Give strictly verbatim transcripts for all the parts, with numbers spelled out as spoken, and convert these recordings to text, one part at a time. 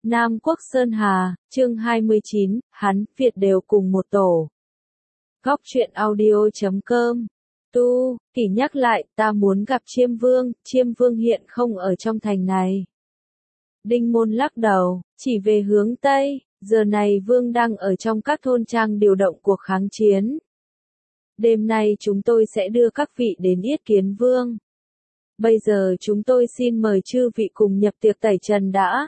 Nam Quốc Sơn Hà, chương hai mươi chín, hắn, Việt đều cùng một tổ. Góc truyện audio chấm com. Tu, Kỳ nhắc lại, ta muốn gặp Chiêm Vương, Chiêm Vương hiện không ở trong thành này. Đinh Môn lắc đầu, chỉ về hướng Tây, giờ này Vương đang ở trong các thôn trang điều động cuộc kháng chiến. Đêm nay chúng tôi sẽ đưa các vị đến yết kiến Vương. Bây giờ chúng tôi xin mời chư vị cùng nhập tiệc tẩy trần đã.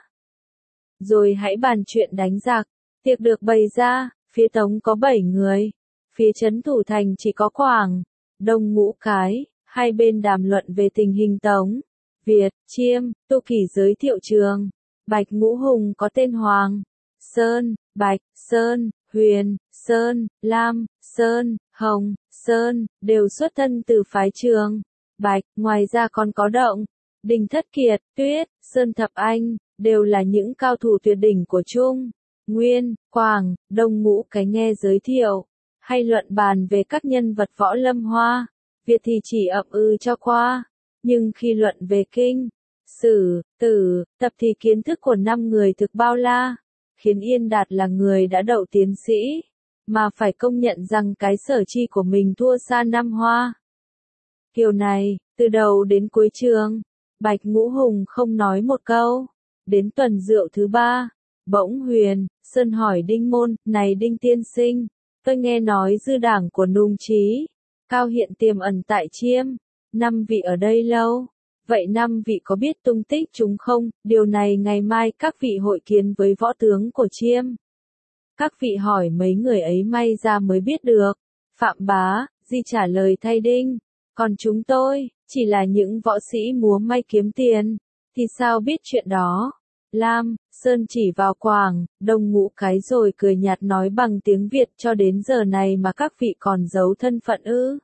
Rồi hãy bàn chuyện đánh giặc. Tiệc được bày ra, phía Tống có bảy người, phía trấn thủ thành chỉ có Quảng, Đông ngũ cái, hai bên đàm luận về tình hình Tống, Việt, Chiêm, Tô Kỳ giới thiệu trường. Bạch Ngũ Hùng có tên Hoàng, Sơn, Bạch, Sơn, Huyền, Sơn, Lam, Sơn, Hồng, Sơn, đều xuất thân từ phái Trường, Bạch, ngoài ra còn có Động, Đinh Thất Kiệt, Tuyết, Sơn Thập Anh, đều là những cao thủ tuyệt đỉnh của Trung, Nguyên, Quảng, Đông ngũ cái nghe giới thiệu, hay luận bàn về các nhân vật võ lâm hoa, Việt thì chỉ ậm ừ cho qua, nhưng khi luận về kinh, sử, tử, tập thì kiến thức của năm người thực bao la, khiến Yên Đạt là người đã đậu tiến sĩ, mà phải công nhận rằng cái sở chi của mình thua xa năm hoa. Kiểu này, từ đầu đến cuối trường, Bạch Ngũ Hùng không nói một câu. Đến tuần rượu thứ ba, bỗng Huyền, Sơn hỏi Đinh Môn, này Đinh tiên sinh, tôi nghe nói dư đảng của Nùng Chí, Cao hiện tiềm ẩn tại Chiêm, năm vị ở đây lâu, vậy năm vị có biết tung tích chúng không? Điều này ngày mai các vị hội kiến với võ tướng của Chiêm. Các vị hỏi mấy người ấy may ra mới biết được. Phạm Bá, Di trả lời thay Đinh, còn chúng tôi, chỉ là những võ sĩ múa may kiếm tiền, thì sao biết chuyện đó? Lam, Sơn chỉ vào Quảng, Đông ngũ cái rồi cười nhạt nói bằng tiếng Việt, cho đến giờ này mà các vị còn giấu thân phận ư?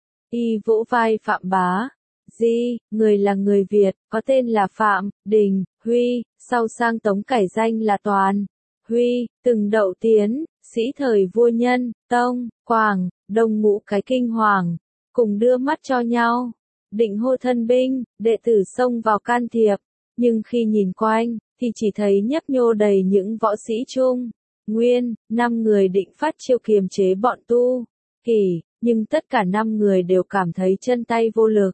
Y vỗ vai Phạm Bá, Di, người là người Việt, có tên là Phạm, Đình, Huy, sau sang Tống cải danh là Toàn, Huy, từng đậu tiến, sĩ thời vua Nhân, Tông, Quảng, Đông ngũ cái kinh hoàng, cùng đưa mắt cho nhau, định hô thân binh, đệ tử xông vào can thiệp, nhưng khi nhìn quanh, thì chỉ thấy nhấp nhô đầy những võ sĩ Trung, Nguyên, năm người định phát chiêu kiềm chế bọn Tu, Kỳ, nhưng tất cả năm người đều cảm thấy chân tay vô lực.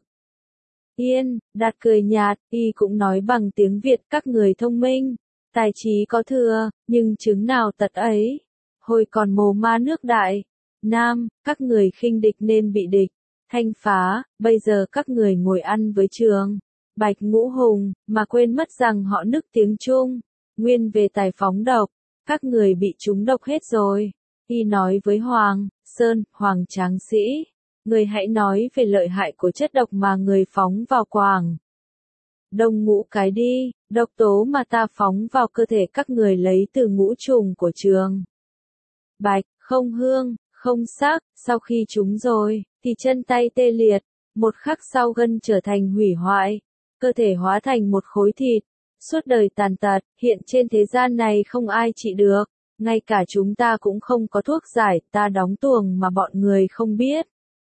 Yên, Đạt cười nhạt, y cũng nói bằng tiếng Việt, các người thông minh, tài trí có thừa, nhưng chứng nào tật ấy. Hồi còn mồ ma nước Đại, Nam, các người khinh địch nên bị địch, thanh phá, bây giờ các người ngồi ăn với Trường, Bạch Ngũ Hùng, mà quên mất rằng họ nức tiếng Trung, Nguyên về tài phóng độc, các người bị trúng độc hết rồi. Y nói với Hoàng, Sơn, Hoàng tráng sĩ, người hãy nói về lợi hại của chất độc mà người phóng vào Quảng, Đông ngũ cái đi, độc tố mà ta phóng vào cơ thể các người lấy từ ngũ trùng của Trường. Bạch, không hương, không sắc, sau khi trúng rồi, thì chân tay tê liệt, một khắc sau gân trở thành hủy hoại, cơ thể hóa thành một khối thịt, suốt đời tàn tật, hiện trên thế gian này không ai trị được, ngay cả chúng ta cũng không có thuốc giải, ta đóng tuồng mà bọn người không biết.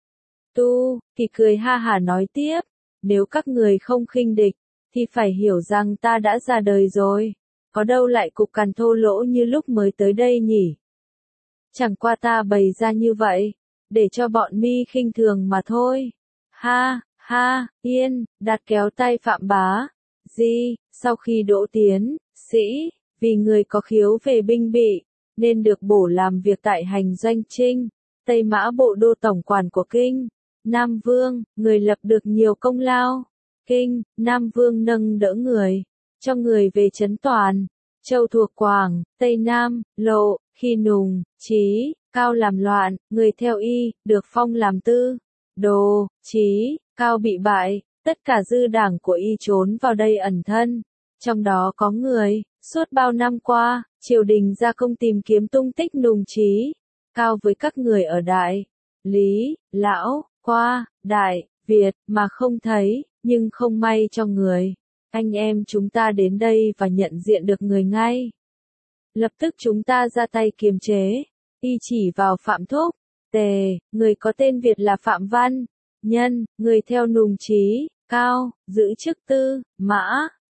Tu, Kỳ cười ha hả nói tiếp, nếu các người không khinh địch, thì phải hiểu rằng ta đã già đời rồi, có đâu lại cục cằn thô lỗ như lúc mới tới đây nhỉ? Chẳng qua ta bày ra như vậy, để cho bọn mi khinh thường mà thôi. Ha, ha, Yên, Đạt kéo tay Phạm Bá, Di, sau khi đỗ tiến, sĩ, vì người có khiếu về binh bị, nên được bổ làm việc tại hành doanh Trinh, Tây Mã bộ đô tổng quản của Kinh, Nam Vương, người lập được nhiều công lao. Kinh, Nam Vương nâng đỡ người, cho người về trấn Toàn, Châu thuộc Quảng, Tây Nam, Lộ, khi Nùng, Chí, Cao làm loạn, người theo y, được phong làm tư, đồ, Chí, Cao bị bại, tất cả dư đảng của y trốn vào đây ẩn thân, trong đó có người, suốt bao năm qua, triều đình ra công tìm kiếm tung tích Nùng Chí, Cao với các người ở Đại, Lý, Lão, qua, Đại, Việt, mà không thấy, nhưng không may cho người. Anh em chúng ta đến đây và nhận diện được người ngay. Lập tức chúng ta ra tay kiềm chế. Y chỉ vào Phạm Thúc, Tề, người có tên Việt là Phạm Văn, Nhân, người theo Nùng Chí, Cao, giữ chức tư, Mã,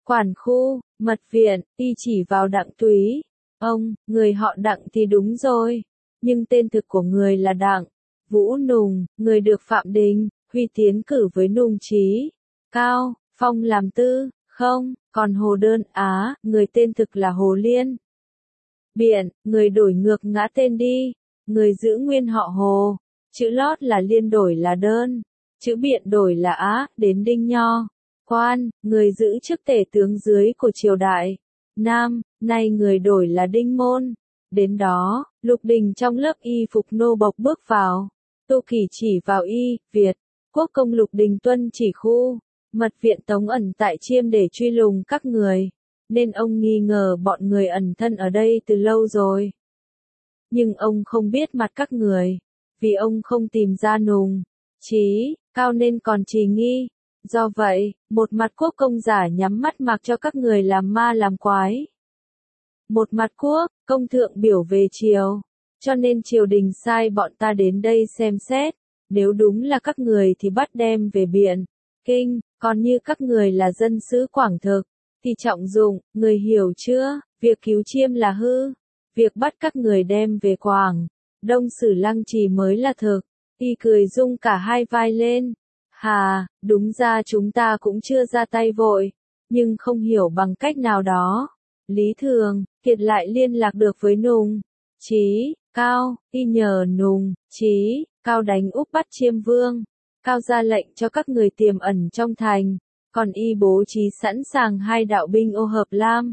quản khu, mật viện, y chỉ vào Đặng Túy. Ông, người họ Đặng thì đúng rồi, nhưng tên thực của người là Đặng Vũ Nùng, người được Phạm Đình Huy tiến cử với Nùng Chí Cao Phong làm tư, không, còn Hồ Đơn Á, người tên thực là Hồ Liên Biện, người đổi ngược ngã tên đi, người giữ nguyên họ Hồ, chữ lót là Liên đổi là Đơn, chữ Biện đổi là Á, đến Đinh Nho. Quan, người giữ chức tể tướng dưới của triều đại. Nam, nay người đổi là Đinh Môn. Đến đó, Lục Đình trong lớp y phục nô bộc bước vào. Tô Kỳ chỉ vào y, Việt, quốc công Lục Đình tuân chỉ khu, mật viện Tống ẩn tại Chiêm để truy lùng các người, nên ông nghi ngờ bọn người ẩn thân ở đây từ lâu rồi. Nhưng ông không biết mặt các người, vì ông không tìm ra Nùng Chí Cao nên còn trì nghi. Do vậy, một mặt quốc công giả nhắm mắt mặc cho các người làm ma làm quái. Một mặt quốc, công thượng biểu về triều, cho nên triều đình sai bọn ta đến đây xem xét, nếu đúng là các người thì bắt đem về Biện, Kinh, còn như các người là dân xứ Quảng thực, thì trọng dụng, người hiểu chưa, việc cứu Chiêm là hư, việc bắt các người đem về Quảng, Đông Sử Lăng Trì mới là thực. Y cười rung cả hai vai lên. Hà, đúng ra chúng ta cũng chưa ra tay vội, nhưng không hiểu bằng cách nào đó. Lý Thường, Kiệt lại liên lạc được với Nùng Chí Cao, y nhờ Nùng Chí Cao đánh úp bắt Chiêm Vương. Cao ra lệnh cho các người tiềm ẩn trong thành, còn y bố trí sẵn sàng hai đạo binh ô hợp lam.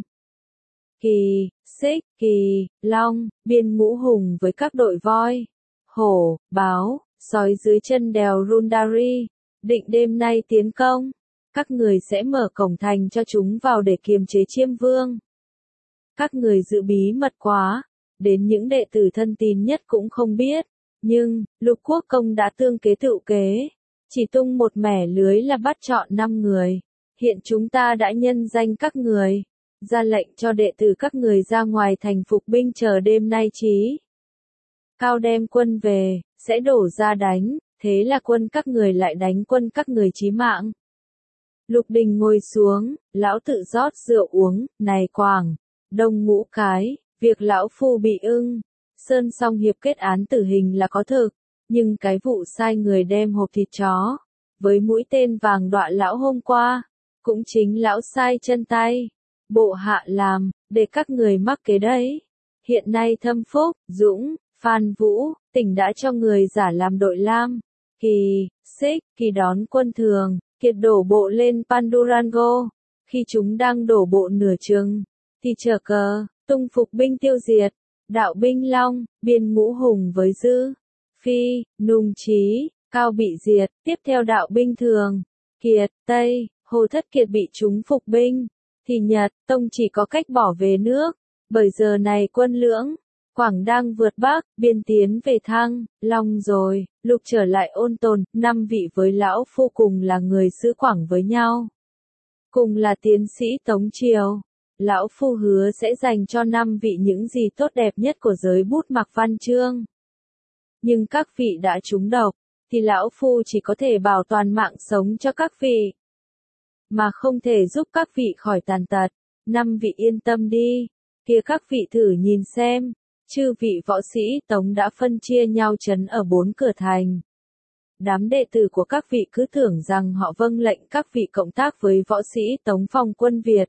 Kỳ, Xích, Kỳ, Long, biên ngũ hùng với các đội voi, hổ, báo, sói dưới chân đèo Rundari. Định đêm nay tiến công, các người sẽ mở cổng thành cho chúng vào để kiềm chế Chiêm Vương. Các người giữ bí mật quá, đến những đệ tử thân tín nhất cũng không biết, nhưng, Lục Quốc Công đã tương kế tựu kế, chỉ tung một mẻ lưới là bắt chọn năm người. Hiện chúng ta đã nhân danh các người, ra lệnh cho đệ tử các người ra ngoài thành phục binh chờ đêm nay Chí Cao đem quân về, sẽ đổ ra đánh. Thế là quân các người lại đánh quân các người chí mạng. Lục Đình ngồi xuống, lão tự rót rượu uống, này Quảng, Đông Ngũ cái, việc lão phu bị ưng, Sơn Song hiệp kết án tử hình là có thực, nhưng cái vụ sai người đem hộp thịt chó, với mũi tên vàng đọa lão hôm qua, cũng chính lão sai chân tay, bộ hạ làm, để các người mắc kế đấy. Hiện nay Thâm Phúc, Dũng, Phan Vũ, tỉnh đã cho người giả làm đội lam. Kỳ, Xích, Kỳ đón quân thường, Kiệt đổ bộ lên Pandurango. Khi chúng đang đổ bộ nửa chừng, thì chờ cờ, tung phục binh tiêu diệt. Đạo binh Long, biên ngũ hùng với Dư, Phi, Nùng Chí Cao bị diệt. Tiếp theo đạo binh thường, Kiệt, Tây, Hồ Thất Kiệt bị chúng phục binh. Thì Nhật, Tông chỉ có cách bỏ về nước. Bởi giờ này quân Lưỡng, Quảng đang vượt Bắc, biên tiến về Thăng, Long rồi, Lục trở lại Ôn Tồn, năm vị với lão phu cùng là người xứ Quảng với nhau. Cùng là tiến sĩ Tống Triều, lão phu hứa sẽ dành cho năm vị những gì tốt đẹp nhất của giới bút mặc văn chương. Nhưng các vị đã trúng độc, thì lão phu chỉ có thể bảo toàn mạng sống cho các vị, mà không thể giúp các vị khỏi tàn tật. Năm vị yên tâm đi, kia các vị thử nhìn xem. Chư vị võ sĩ Tống đã phân chia nhau trấn ở bốn cửa thành. Đám đệ tử của các vị cứ tưởng rằng họ vâng lệnh các vị cộng tác với võ sĩ Tống phòng quân Việt.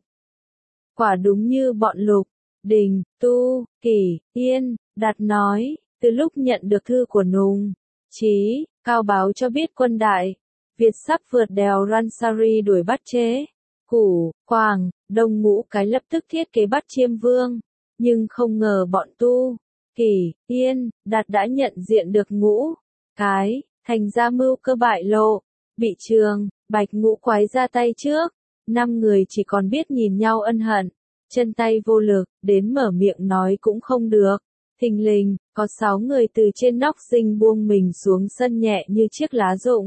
Quả đúng như bọn Lục, Đình, Tu, Kỳ, Yên, Đạt nói, từ lúc nhận được thư của Nùng Chí Cao báo cho biết quân đại Việt sắp vượt đèo Ransari đuổi bắt chế Củ, Quảng, Đông Ngũ cái lập tức thiết kế bắt Chiêm Vương. Nhưng không ngờ bọn Tu, Kỳ, Yên, Đạt đã nhận diện được Ngũ cái, thành ra mưu cơ bại lộ, bị Trường, Bạch Ngũ quái ra tay trước. Năm người chỉ còn biết nhìn nhau ân hận, chân tay vô lực, đến mở miệng nói cũng không được. Thình lình, có sáu người từ trên nóc dinh buông mình xuống sân nhẹ như chiếc lá rụng.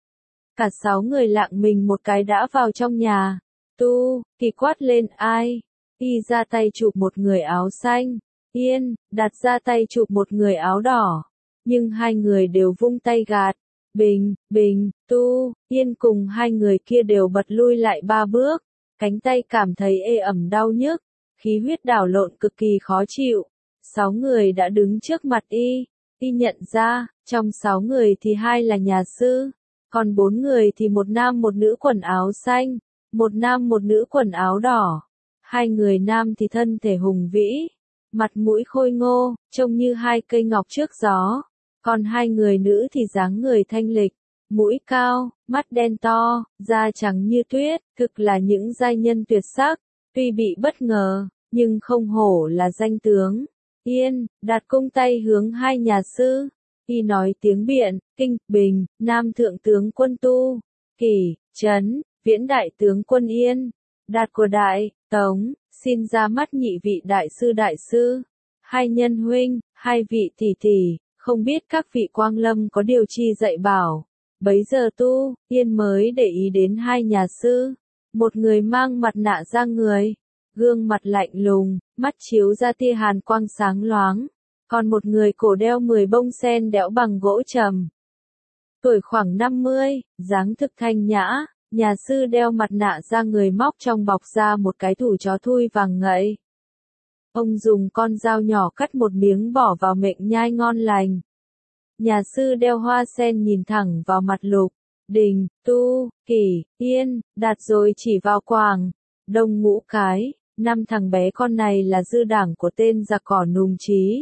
Cả sáu người lạng mình một cái đã vào trong nhà. Tu, Kỳ quát lên ai? Y ra tay chụp một người áo xanh, Yên, Đạt ra tay chụp một người áo đỏ, nhưng hai người đều vung tay gạt. Bình, Bình, Tu, Yên cùng hai người kia đều bật lui lại ba bước. cánh tay cảm thấy ê ẩm đau nhức, khí huyết đảo lộn cực kỳ khó chịu. Sáu người đã đứng trước mặt y, y nhận ra, trong sáu người thì hai là nhà sư, còn bốn người thì một nam một nữ quần áo xanh, một nam một nữ quần áo đỏ. Hai người nam thì thân thể hùng vĩ, mặt mũi khôi ngô, trông như hai cây ngọc trước gió, còn hai người nữ thì dáng người thanh lịch, mũi cao, mắt đen to, da trắng như tuyết, thực là những giai nhân tuyệt sắc. Tuy bị bất ngờ, nhưng không hổ là danh tướng. Yên, đặt cung tay hướng hai nhà sư, y nói tiếng Biện, Kinh, Bình, Nam thượng tướng quân Tu, Kỷ, Trấn, Viễn đại tướng quân Yên, Đạt của đại, Tống, xin ra mắt nhị vị đại sư đại sư, hai nhân huynh, hai vị tỷ tỷ, không biết các vị quang lâm có điều chi dạy bảo. Bấy giờ Tu, Yên mới để ý đến hai nhà sư, một người mang mặt nạ ra người, gương mặt lạnh lùng, mắt chiếu ra tia hàn quang sáng loáng, còn một người cổ đeo mười bông sen đẽo bằng gỗ trầm. Tuổi khoảng năm mươi, dáng thực thanh nhã, nhà sư đeo mặt nạ ra người móc trong bọc ra một cái thủ chó thui vàng ngậy. Ông dùng con dao nhỏ cắt một miếng bỏ vào miệng nhai ngon lành. Nhà sư đeo hoa sen nhìn thẳng vào mặt Lục, Đình, Tu, Kỷ, Yên, Đạt rồi chỉ vào Quảng, Đông ngũ cái, năm thằng bé con này là dư đảng của tên giặc cỏ nùng trí.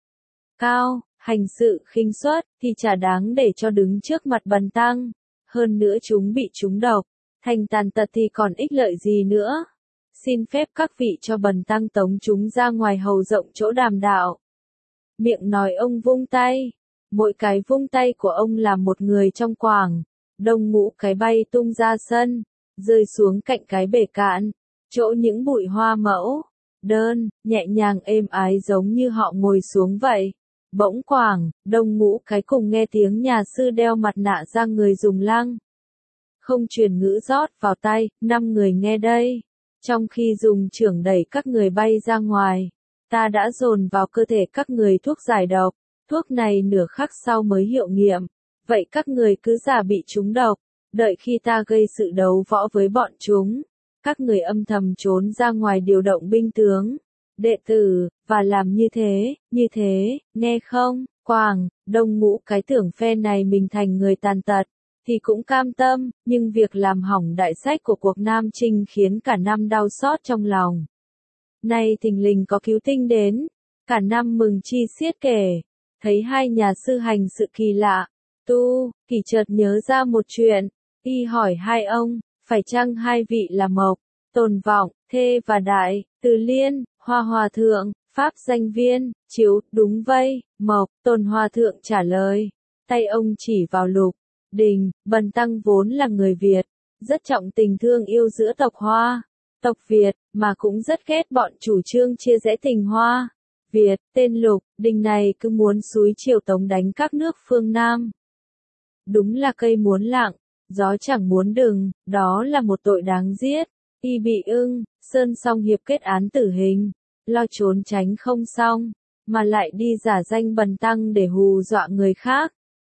Cao, hành sự khinh suất, thì chả đáng để cho đứng trước mặt bần tăng. Hơn nữa chúng bị trúng độc, thành tàn tật thì còn ích lợi gì nữa. Xin phép các vị cho bần tăng tống chúng ra ngoài hầu rộng chỗ đàm đạo. Miệng nói ông vung tay, mỗi cái vung tay của ông là một người trong Quảng, Đông ngũ cái bay tung ra sân, rơi xuống cạnh cái bể cạn, chỗ những bụi hoa mẫu, đơn, nhẹ nhàng êm ái giống như họ ngồi xuống vậy. Bỗng Quảng, Đông ngũ cái cùng nghe tiếng nhà sư đeo mặt nạ ra người dùng lăng. Không truyền ngữ rót vào tay, năm người nghe đây. Trong khi dùng chưởng đẩy các người bay ra ngoài, ta đã dồn vào cơ thể các người thuốc giải độc, thuốc này nửa khắc sau mới hiệu nghiệm. Vậy các người cứ giả bị trúng độc, đợi khi ta gây sự đấu võ với bọn chúng, các người âm thầm trốn ra ngoài điều động binh tướng, đệ tử, và làm như thế, như thế, nghe không? Quảng, Đông ngũ cái tưởng phe này mình thành người tàn tật, thì cũng cam tâm, nhưng việc làm hỏng đại sách của cuộc Nam Chinh khiến cả năm đau xót trong lòng. Nay thình lình có cứu tinh đến, cả năm mừng chi xiết kể, thấy hai nhà sư hành sự kỳ lạ, Tu, Kỷ chợt nhớ ra một chuyện, y hỏi hai ông, phải chăng hai vị là Mộc, Tồn Vọng, Thê và Đại, Từ Liên, Hoa Hòa Thượng, Pháp Danh Viên, Chiếu, đúng vây, Mộc, Tồn Hòa Thượng trả lời, tay ông chỉ vào Lục, Đình, bần tăng vốn là người Việt, rất trọng tình thương yêu giữa tộc Hoa, tộc Việt, mà cũng rất ghét bọn chủ trương chia rẽ tình Hoa, Việt, tên Lục, Đình này cứ muốn xúi triều Tống đánh các nước phương Nam. Đúng là cây muốn lặng, gió chẳng muốn đừng, đó là một tội đáng giết. Y bị ưng, Sơn Song Hiệp kết án tử hình, lo trốn tránh không xong, mà lại đi giả danh bần tăng để hù dọa người khác.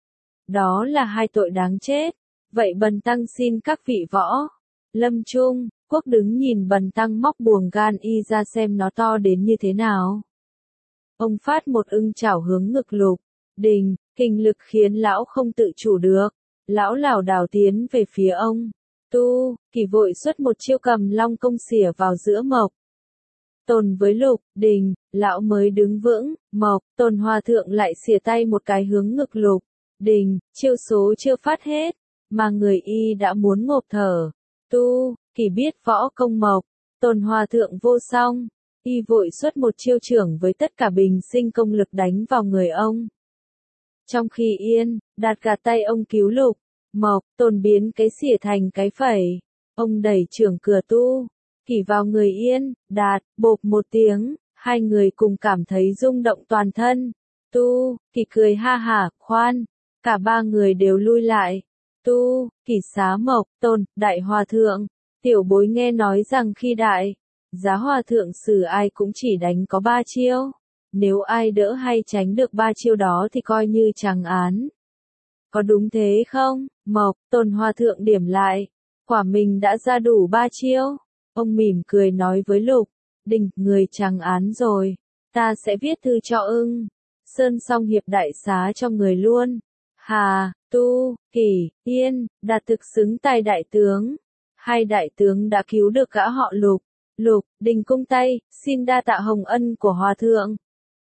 Đó là hai tội đáng chết, vậy bần tăng xin các vị võ. Lâm Trung, Quốc đứng nhìn bần tăng móc buồng gan y ra xem nó to đến như thế nào. Ông phát một ưng chảo hướng ngực Lục, Đình, kinh lực khiến lão không tự chủ được, lão lảo đảo tiến về phía ông. Tu, Kỷ vội xuất một chiêu cầm long công xỉa vào giữa Mộc, Tồn với Lục, Đình, lão mới đứng vững, Mộc, Tồn Hòa Thượng lại xỉa tay một cái hướng ngực Lục, Đình, chiêu số chưa phát hết, mà người y đã muốn ngộp thở. Tu, Kỷ biết võ công Mộc, Tồn Hòa Thượng vô song, y vội xuất một chiêu trưởng với tất cả bình sinh công lực đánh vào người ông. Trong khi Yên, Đạt gạt tay ông cứu Lục, Mộc, Tồn biến cái xỉa thành cái phẩy, ông đẩy trưởng cửa Tu, Kỷ vào người Yên, Đạt, bộp một tiếng, hai người cùng cảm thấy rung động toàn thân. Tu, Kỷ cười ha hả, khoan, cả ba người đều lui lại. Tu, Kỷ xá Mộc, Tồn, Đại Hòa Thượng, tiểu bối nghe nói rằng khi Đại Giá Hòa Thượng xử ai cũng chỉ đánh có ba chiêu, nếu ai đỡ hay tránh được ba chiêu đó thì coi như trắng án. Có đúng thế không? Mộc, Tồn Hòa Thượng điểm lại, quả mình đã ra đủ ba chiêu. Ông mỉm cười nói với Lục Đình, người trắng án rồi, ta sẽ viết thư cho ưng Sơn xong hiệp đại xá cho người luôn. Hà, Tu, Kỷ, Yên, Đạt thực xứng tài đại tướng. Hai đại tướng đã cứu được gã họ Lục. Lục Đình cung tay, xin đa tạ hồng ân của hòa thượng.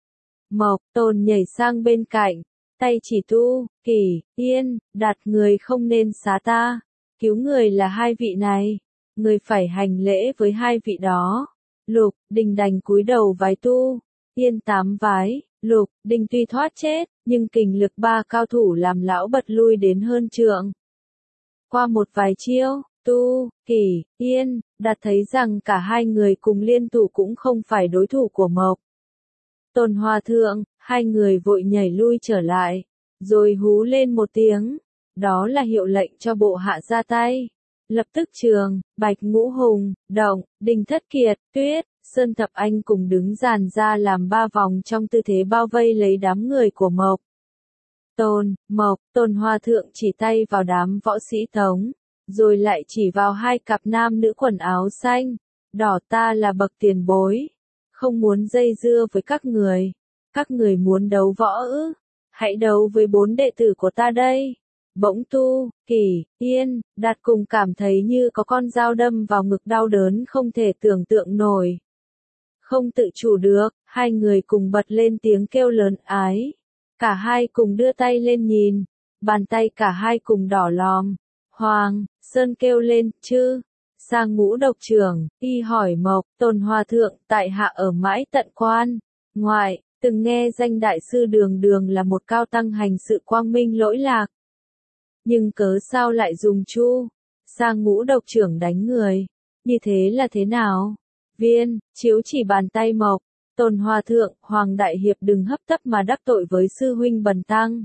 Mộc Tồn nhảy sang bên cạnh, tay chỉ Tu, Kỷ, Yên, Đạt, người không nên xá ta. Cứu người là hai vị này, người phải hành lễ với hai vị đó. Lục Đình đành cúi đầu vái Tu, Yên tám vái. Lục Đình tuy thoát chết, nhưng kình lực ba cao thủ làm lão bật lui đến hơn trượng. Qua một vài chiêu, Tu, Kỷ, Yên, Đạt thấy rằng cả hai người cùng liên thủ cũng không phải đối thủ của Mộc Tồn hòa thượng. Hai người vội nhảy lui trở lại, rồi hú lên một tiếng. Đó là hiệu lệnh cho bộ hạ ra tay. Lập tức Trường, Bạch Ngũ Hùng, Động, Đình Thất Kiệt, Tuyết, Sơn Thập Anh cùng đứng dàn ra làm ba vòng trong tư thế bao vây lấy đám người của Mộc Tồn. Mộc Tồn hòa thượng chỉ tay vào đám võ sĩ Tống, rồi lại chỉ vào hai cặp nam nữ quần áo xanh, đỏ, ta là bậc tiền bối, không muốn dây dưa với các người. Các người muốn đấu võ ư? Hãy đấu với bốn đệ tử của ta đây. Bỗng Tu, Kỷ, Yên, Đạt cùng cảm thấy như có con dao đâm vào ngực, đau đớn không thể tưởng tượng nổi. Không tự chủ được, hai người cùng bật lên tiếng kêu lớn ái. Cả hai cùng đưa tay lên nhìn, bàn tay cả hai cùng đỏ lòm. Hoàng, Sơn kêu lên, chứ? Sang Ngũ độc trưởng, y hỏi Mộc Tồn hòa thượng, tại hạ ở mãi tận quan ngoại, từng nghe danh đại sư Đường Đường là một cao tăng hành sự quang minh lỗi lạc. Nhưng cớ sao lại dùng Chu Sang Ngũ độc trưởng đánh người? Như thế là thế nào? Viên, chiếu chỉ bàn tay Mộc Tồn hòa thượng, Hoàng đại hiệp đừng hấp tấp mà đắc tội với sư huynh Bần tăng.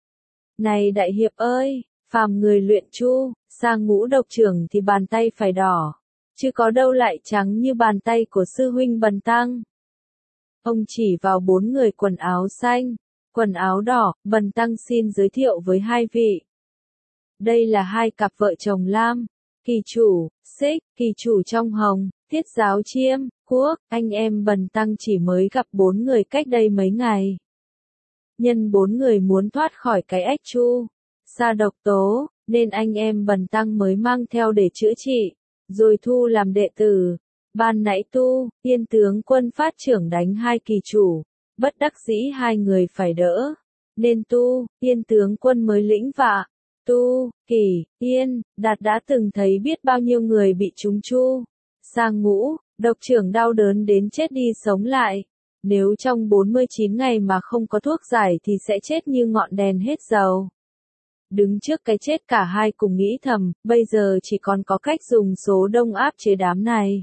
Này đại hiệp ơi, phàm người luyện Chu Sang Ngũ độc trưởng thì bàn tay phải đỏ, chứ có đâu lại trắng như bàn tay của sư huynh Bần tăng. Ông chỉ vào bốn người quần áo xanh, quần áo đỏ. Bần tăng xin giới thiệu với hai vị. Đây là hai cặp vợ chồng Lam, Kỳ chủ, Xích, Kỳ chủ trong Hồng, Thiết giáo Chiêm, Quốc. Anh em Bần tăng chỉ mới gặp bốn người cách đây mấy ngày. Nhân bốn người muốn thoát khỏi cái ách Chu Sa độc tố, nên anh em Bần tăng mới mang theo để chữa trị, rồi thu làm đệ tử. Ban nãy Tu, Yên tướng quân phát trưởng đánh hai kỳ chủ, bất đắc dĩ hai người phải đỡ, nên Tu, Yên tướng quân mới lĩnh vạ. Tu, Kỷ, Yên, Đạt đã từng thấy biết bao nhiêu người bị trúng Chu Sang Ngũ độc trưởng đau đớn đến chết đi sống lại. Nếu trong bốn mươi chín ngày mà không có thuốc giải thì sẽ chết như ngọn đèn hết dầu. Đứng trước cái chết cả hai cùng nghĩ thầm, bây giờ chỉ còn có cách dùng số đông áp chế đám này.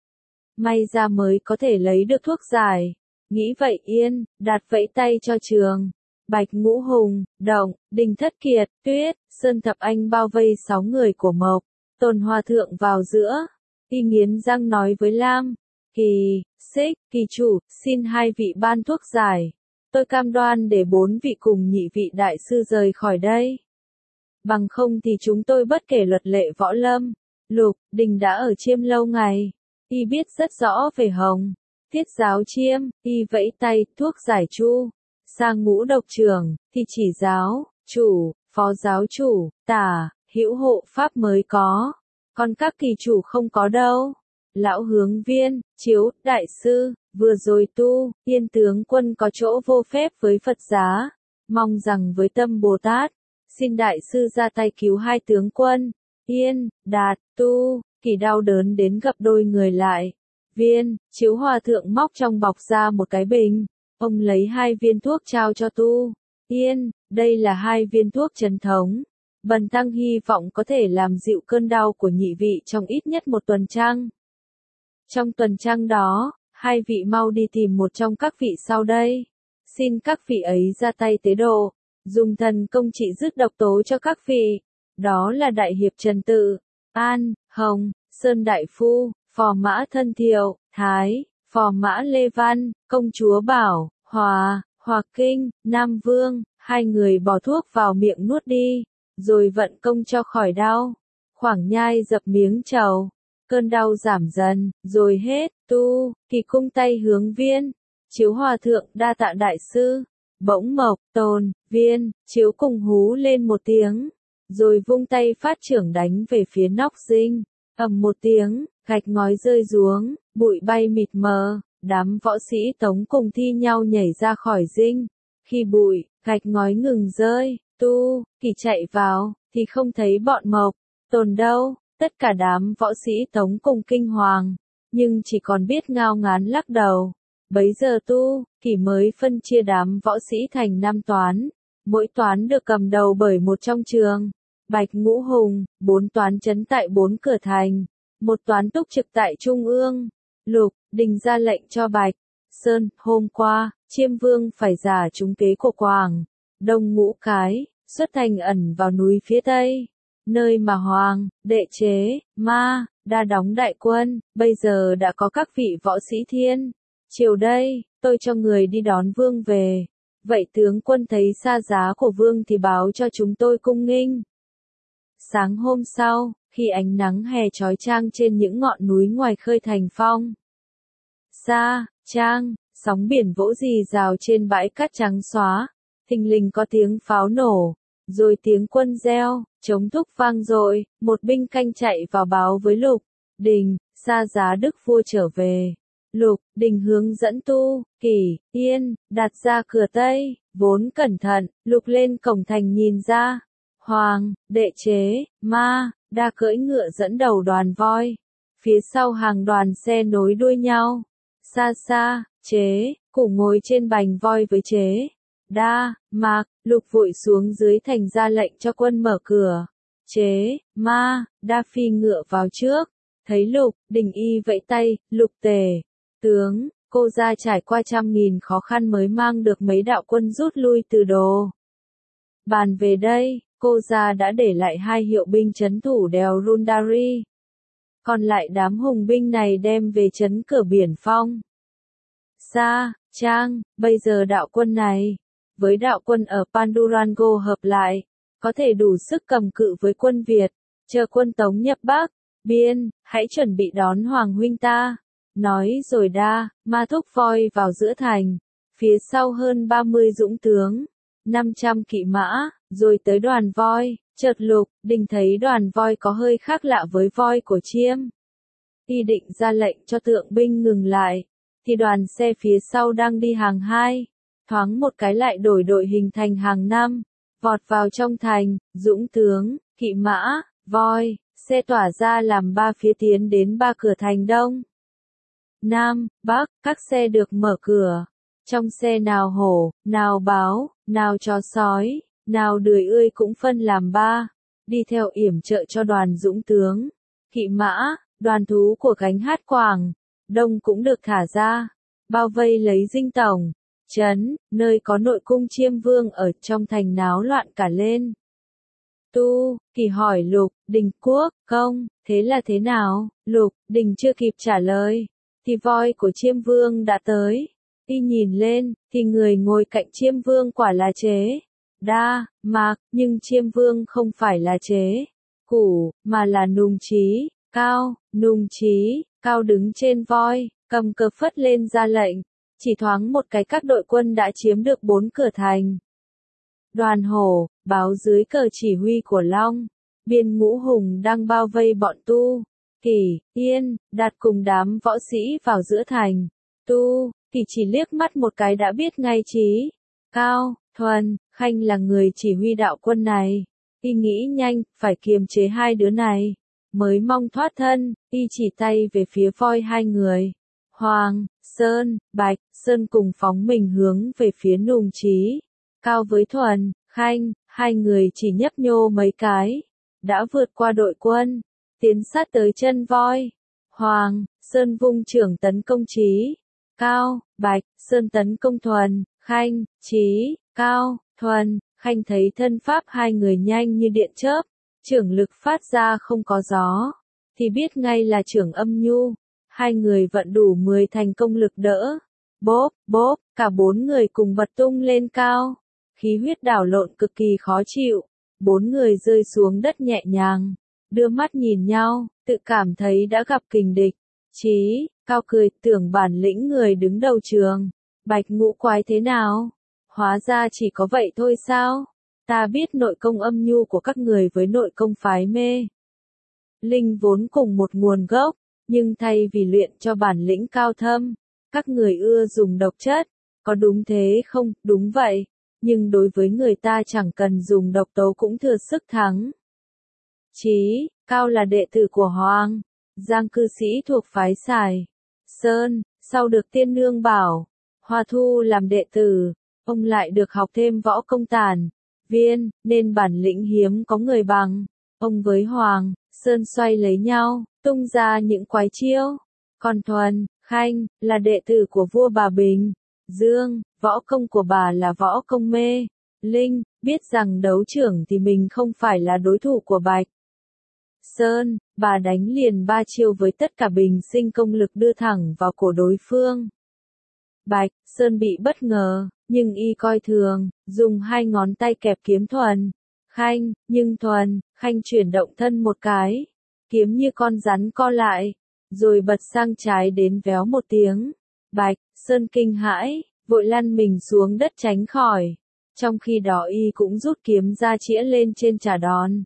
May ra mới có thể lấy được thuốc giải. Nghĩ vậy Yên, Đạt vẫy tay cho Trường, Bạch Ngũ Hùng, Động, Đình Thất Kiệt, Tuyết, Sơn Thập Anh bao vây sáu người của Mộc Tồn hòa thượng vào giữa. Y nghiến răng nói với Lam, Kỳ, Xích, Kỳ chủ, xin hai vị ban thuốc giải. Tôi cam đoan để bốn vị cùng nhị vị đại sư rời khỏi đây. Bằng không thì chúng tôi bất kể luật lệ võ lâm. Lục Đình đã ở Chiêm lâu ngày, y biết rất rõ về Hồng, Thiết giáo Chiêm. Y vẫy tay, thuốc giải Chu Sang Ngũ độc trưởng, thì chỉ giáo chủ, phó giáo chủ, tả, hữu hộ pháp mới có, còn các kỳ chủ không có đâu. Lão hướng Viên, Chiếu, đại sư, vừa rồi Tu, Yên tướng quân có chỗ vô phép với Phật giá, mong rằng với tâm Bồ Tát, xin đại sư ra tay cứu hai tướng quân. Yên, Đạt, Tu, Kỷ đau đớn đến gập đôi người lại. Viên, Chiếu hòa thượng móc trong bọc ra một cái bình. Ông lấy hai viên thuốc trao cho Tu, Yên, đây là hai viên thuốc trấn thống. Bần tăng hy vọng có thể làm dịu cơn đau của nhị vị trong ít nhất một tuần trăng. Trong tuần trăng đó, hai vị mau đi tìm một trong các vị sau đây. Xin các vị ấy ra tay tế độ, dùng thần công trị dứt độc tố cho các vị. Đó là Đại hiệp Trần Tự, An, Hồng, Sơn Đại Phu, Phò Mã Thân Thiệu, Thái, Phò Mã Lê Văn, Công chúa Bảo, Hòa, Hòa Kinh, Nam Vương. Hai người bỏ thuốc vào miệng nuốt đi, rồi vận công cho khỏi đau. Khoảng nhai dập miếng trầu. cơn đau giảm dần, rồi hết, tu, kỳ cung tay hướng Viên, Chiếu hòa thượng đa tạ đại sư, bỗng Mộc, Tồn, Viên, Chiếu cùng hú lên một tiếng, rồi vung tay phát trưởng đánh về phía nóc dinh, ầm một tiếng, gạch ngói rơi xuống, bụi bay mịt mờ, đám võ sĩ Tống cùng thi nhau nhảy ra khỏi dinh, khi bụi, gạch ngói ngừng rơi, tu, kỳ chạy vào, thì không thấy bọn Mộc, Tồn đâu, tất cả đám võ sĩ Tống cùng kinh hoàng, nhưng chỉ còn biết ngao ngán lắc đầu. Bấy giờ tu, kỳ mới phân chia đám võ sĩ thành năm toán, mỗi toán được cầm đầu bởi một trong trường, Bạch Ngũ Hùng, bốn toán trấn tại bốn cửa thành, một toán túc trực tại trung ương, Lục, Đình ra lệnh cho Bạch, Sơn, hôm qua, Chiêm Vương phải giả trúng kế của Quảng, Đông Ngũ Cái, xuất thành ẩn vào núi phía tây, nơi mà Hoàng, Đệ Chế, Ma, Đa đóng đại quân, bây giờ đã có các vị võ sĩ thiên. Chiều đây, tôi cho người đi đón Vương về. Vậy tướng quân thấy xa giá của Vương thì báo cho chúng tôi cung nghinh. Sáng hôm sau, khi ánh nắng hè chói chang trên những ngọn núi ngoài khơi thành phong. Xa, Trang, sóng biển vỗ rì rào trên bãi cát trắng xóa, thình lình có tiếng pháo nổ, rồi tiếng quân reo, trống thúc vang dội, một binh canh chạy vào báo với Lục, Đình, xa giá Đức vua trở về. Lục, Đình hướng dẫn tu, Kỳ, Yên, đặt ra cửa Tây, vốn cẩn thận, Lục lên cổng thành nhìn ra. Hoàng, Đệ Chế, Ma, Đa cưỡi ngựa dẫn đầu đoàn voi. Phía sau hàng đoàn xe nối đuôi nhau. Xa xa, Chế, Củ ngồi trên bành voi với Chế. Đa, Mạc, Lục vội xuống dưới thành ra lệnh cho quân mở cửa. Chế, Ma, Đa phi ngựa vào trước. Thấy Lục, Đình y vẫy tay, Lục Tề. Tướng, cô ra trải qua trăm nghìn khó khăn mới mang được mấy đạo quân rút lui từ Đồ. Bàn về đây, cô ra đã để lại hai hiệu binh trấn thủ đèo Rundari. Còn lại đám hùng binh này đem về trấn cửa biển Phong. Sa, Trang, bây giờ đạo quân này, với đạo quân ở Pandurango hợp lại, có thể đủ sức cầm cự với quân Việt, chờ quân Tống nhập Bắc, Biên, hãy chuẩn bị đón Hoàng huynh ta. Nói rồi Đa, Ma thúc voi vào giữa thành, phía sau hơn ba mươi dũng tướng, năm trăm kỵ mã, rồi tới đoàn voi, chợt Lục, Đình thấy đoàn voi có hơi khác lạ với voi của Chiêm. Y định ra lệnh cho tượng binh ngừng lại, thì đoàn xe phía sau đang đi hàng hai, thoáng một cái lại đổi đội hình thành hàng năm, vọt vào trong thành, dũng tướng, kỵ mã, voi, xe tỏa ra làm ba phía tiến đến ba cửa thành Đông. Nam, Bắc, các xe được mở cửa. Trong xe nào hổ, nào báo, nào chó sói, nào đười ươi cũng phân làm ba, đi theo yểm trợ cho đoàn dũng tướng. Kỵ mã, đoàn thú của gánh hát Quảng, Đông cũng được thả ra, bao vây lấy dinh tổng, trấn, nơi có nội cung Chiêm Vương ở trong thành náo loạn cả lên. Tu, Kỳ hỏi Lục, Đình quốc, công, thế là thế nào? Lục, Đình chưa kịp trả lời, thì voi của Chiêm Vương đã tới. Y nhìn lên, thì người ngồi cạnh Chiêm Vương quả là Chế. Đa, Mạc, nhưng Chiêm Vương không phải là Chế. Củ, mà là Nùng Chí, Cao, Nùng Chí, Cao đứng trên voi, cầm cờ phất lên ra lệnh. Chỉ thoáng một cái các đội quân đã chiếm được bốn cửa thành. Đoàn hổ, báo dưới cờ chỉ huy của Long, Biên Ngũ Hùng đang bao vây bọn Tu, Kỳ, Yên, đặt cùng đám võ sĩ vào giữa thành. Tu, Kỳ chỉ liếc mắt một cái đã biết ngay Chí, Cao, Thuần, Khanh là người chỉ huy đạo quân này. Y nghĩ nhanh, phải kiềm chế hai đứa này, mới mong thoát thân. Y chỉ tay về phía voi hai người. Hoàng, Sơn, Bạch, Sơn cùng phóng mình hướng về phía Nùng Chí. Cao với Thuần, Khanh, hai người chỉ nhấp nhô mấy cái, đã vượt qua đội quân, tiến sát tới chân voi. Hoàng, Sơn vung trưởng tấn công Chí, Cao, Bạch, Sơn tấn công Thuần, Khanh, Chí, Cao, Thuần. Khanh thấy thân pháp hai người nhanh như điện chớp, trưởng lực phát ra không có gió, thì biết ngay là trưởng âm nhu. Hai người vận đủ mười thành công lực đỡ. Bốp, bốp, cả bốn người cùng bật tung lên cao. Khí huyết đảo lộn cực kỳ khó chịu. Bốn người rơi xuống đất nhẹ nhàng. đưa mắt nhìn nhau, tự cảm thấy đã gặp kình địch. Chí, Cao cười, tưởng bản lĩnh người đứng đầu trường. Bạch ngũ quái thế nào? Hóa ra chỉ có vậy thôi sao? Ta biết nội công âm nhu của các người với nội công phái mê linh vốn cùng một nguồn gốc, nhưng thay vì luyện cho bản lĩnh cao thâm, các người ưa dùng độc chất. Có đúng thế không? Đúng vậy. Nhưng đối với người ta chẳng cần dùng độc tố cũng thừa sức thắng. Chí, Cao là đệ tử của Hoàng Giang cư sĩ thuộc phái Sài Sơn, sau được tiên nương bảo Hoa thu làm đệ tử, ông lại được học thêm võ công tản viên, nên bản lĩnh hiếm có người bằng. Ông với Hoàng Sơn xoay lấy nhau, tung ra những quái chiêu. Còn Thuần Khanh là đệ tử của vua bà Bình Dương, võ công của bà là võ công mê linh, biết rằng đấu trưởng thì mình không phải là đối thủ của Bạch Sơn, bà đánh liền ba chiêu với tất cả bình sinh công lực đưa thẳng vào cổ đối phương. Bạch Sơn bị bất ngờ, nhưng y coi thường, dùng hai ngón tay kẹp kiếm Thuần Khanh, nhưng Thuần Khanh chuyển động thân một cái, kiếm như con rắn co lại, rồi bật sang trái đến véo một tiếng. Bạch Sơn kinh hãi, vội lăn mình xuống đất tránh khỏi. Trong khi đó y cũng rút kiếm ra chĩa lên trên trả đòn.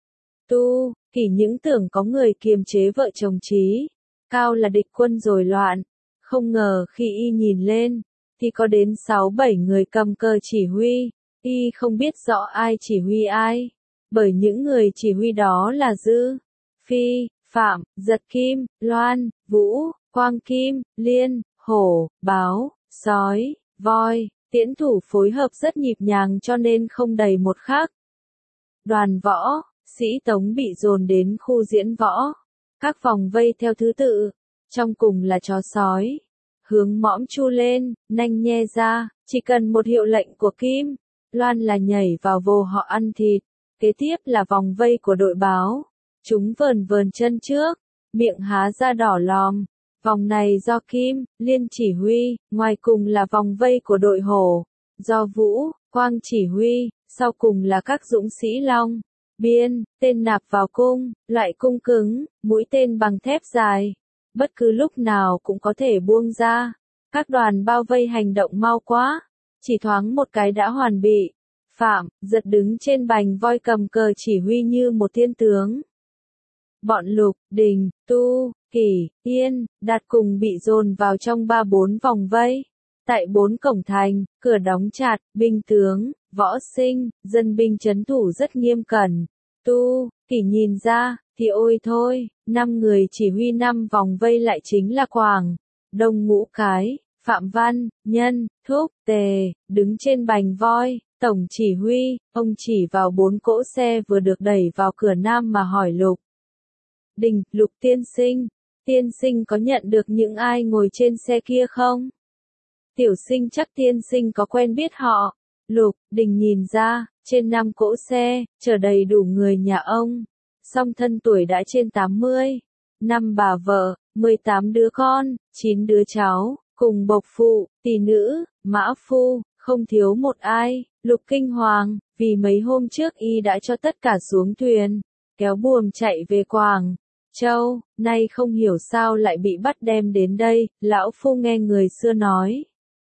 Tu, Kỷ những tưởng có người kiềm chế vợ chồng Chí, Cao là địch quân rồi loạn. Không ngờ khi y nhìn lên, thì có đến sáu bảy người cầm cờ chỉ huy. Y không biết rõ ai chỉ huy ai, bởi những người chỉ huy đó là Dư, Phi, Phạm, Giật Kim, Loan, Vũ, Quang Kim, Liên, Hổ, Báo, Sói, Voi. Tiễn thủ phối hợp rất nhịp nhàng cho nên không đầy một khắc. Đoàn võ, sĩ Tống bị dồn đến khu diễn võ. Các vòng vây theo thứ tự, trong cùng là chó sói. Hướng mõm chu lên, nanh nhe ra, chỉ cần một hiệu lệnh của Kim, Loan là nhảy vào vồ họ ăn thịt. Kế tiếp là vòng vây của đội Báo. Chúng vờn vờn chân trước, miệng há ra đỏ lòm. Vòng này do Kim, Liên chỉ huy, ngoài cùng là vòng vây của đội Hổ, do Vũ, Quang chỉ huy, sau cùng là các dũng sĩ Long, Biên, tên nạp vào cung, loại cung cứng, mũi tên bằng thép dài, bất cứ lúc nào cũng có thể buông ra. Các đoàn bao vây hành động mau quá, chỉ thoáng một cái đã hoàn bị. Phạm, Giật đứng trên bành voi cầm cờ chỉ huy như một thiên tướng. Bọn Lục, Đình, Tu, Kỷ, Yên, Đạt cùng bị dồn vào trong ba bốn vòng vây. Tại bốn cổng thành, cửa đóng chặt, binh tướng, võ sinh, dân binh trấn thủ rất nghiêm cẩn. Tu, Kỷ nhìn ra, thì ôi thôi, năm người chỉ huy năm vòng vây lại chính là Quảng, Đông Ngũ Cái, Phạm Văn, Nhân, Thúc, Tề, đứng trên bành voi, tổng chỉ huy, ông chỉ vào bốn cỗ xe vừa được đẩy vào cửa nam mà hỏi Lục Đình, Lục tiên sinh, tiên sinh có nhận được những ai ngồi trên xe kia không? Tiểu sinh chắc tiên sinh có quen biết họ. Lục Đình nhìn ra, trên năm cỗ xe, chở đầy đủ người nhà ông. Song thân tuổi đã trên tám mươi. Năm bà vợ, mười tám đứa con, chín đứa cháu, cùng bộc phụ, tỷ nữ, mã phu, không thiếu một ai. Lục kinh hoàng, vì mấy hôm trước y đã cho tất cả xuống thuyền, kéo buồm chạy về Quảng Châu, nay không hiểu sao lại bị bắt đem đến đây. Lão phu nghe người xưa nói,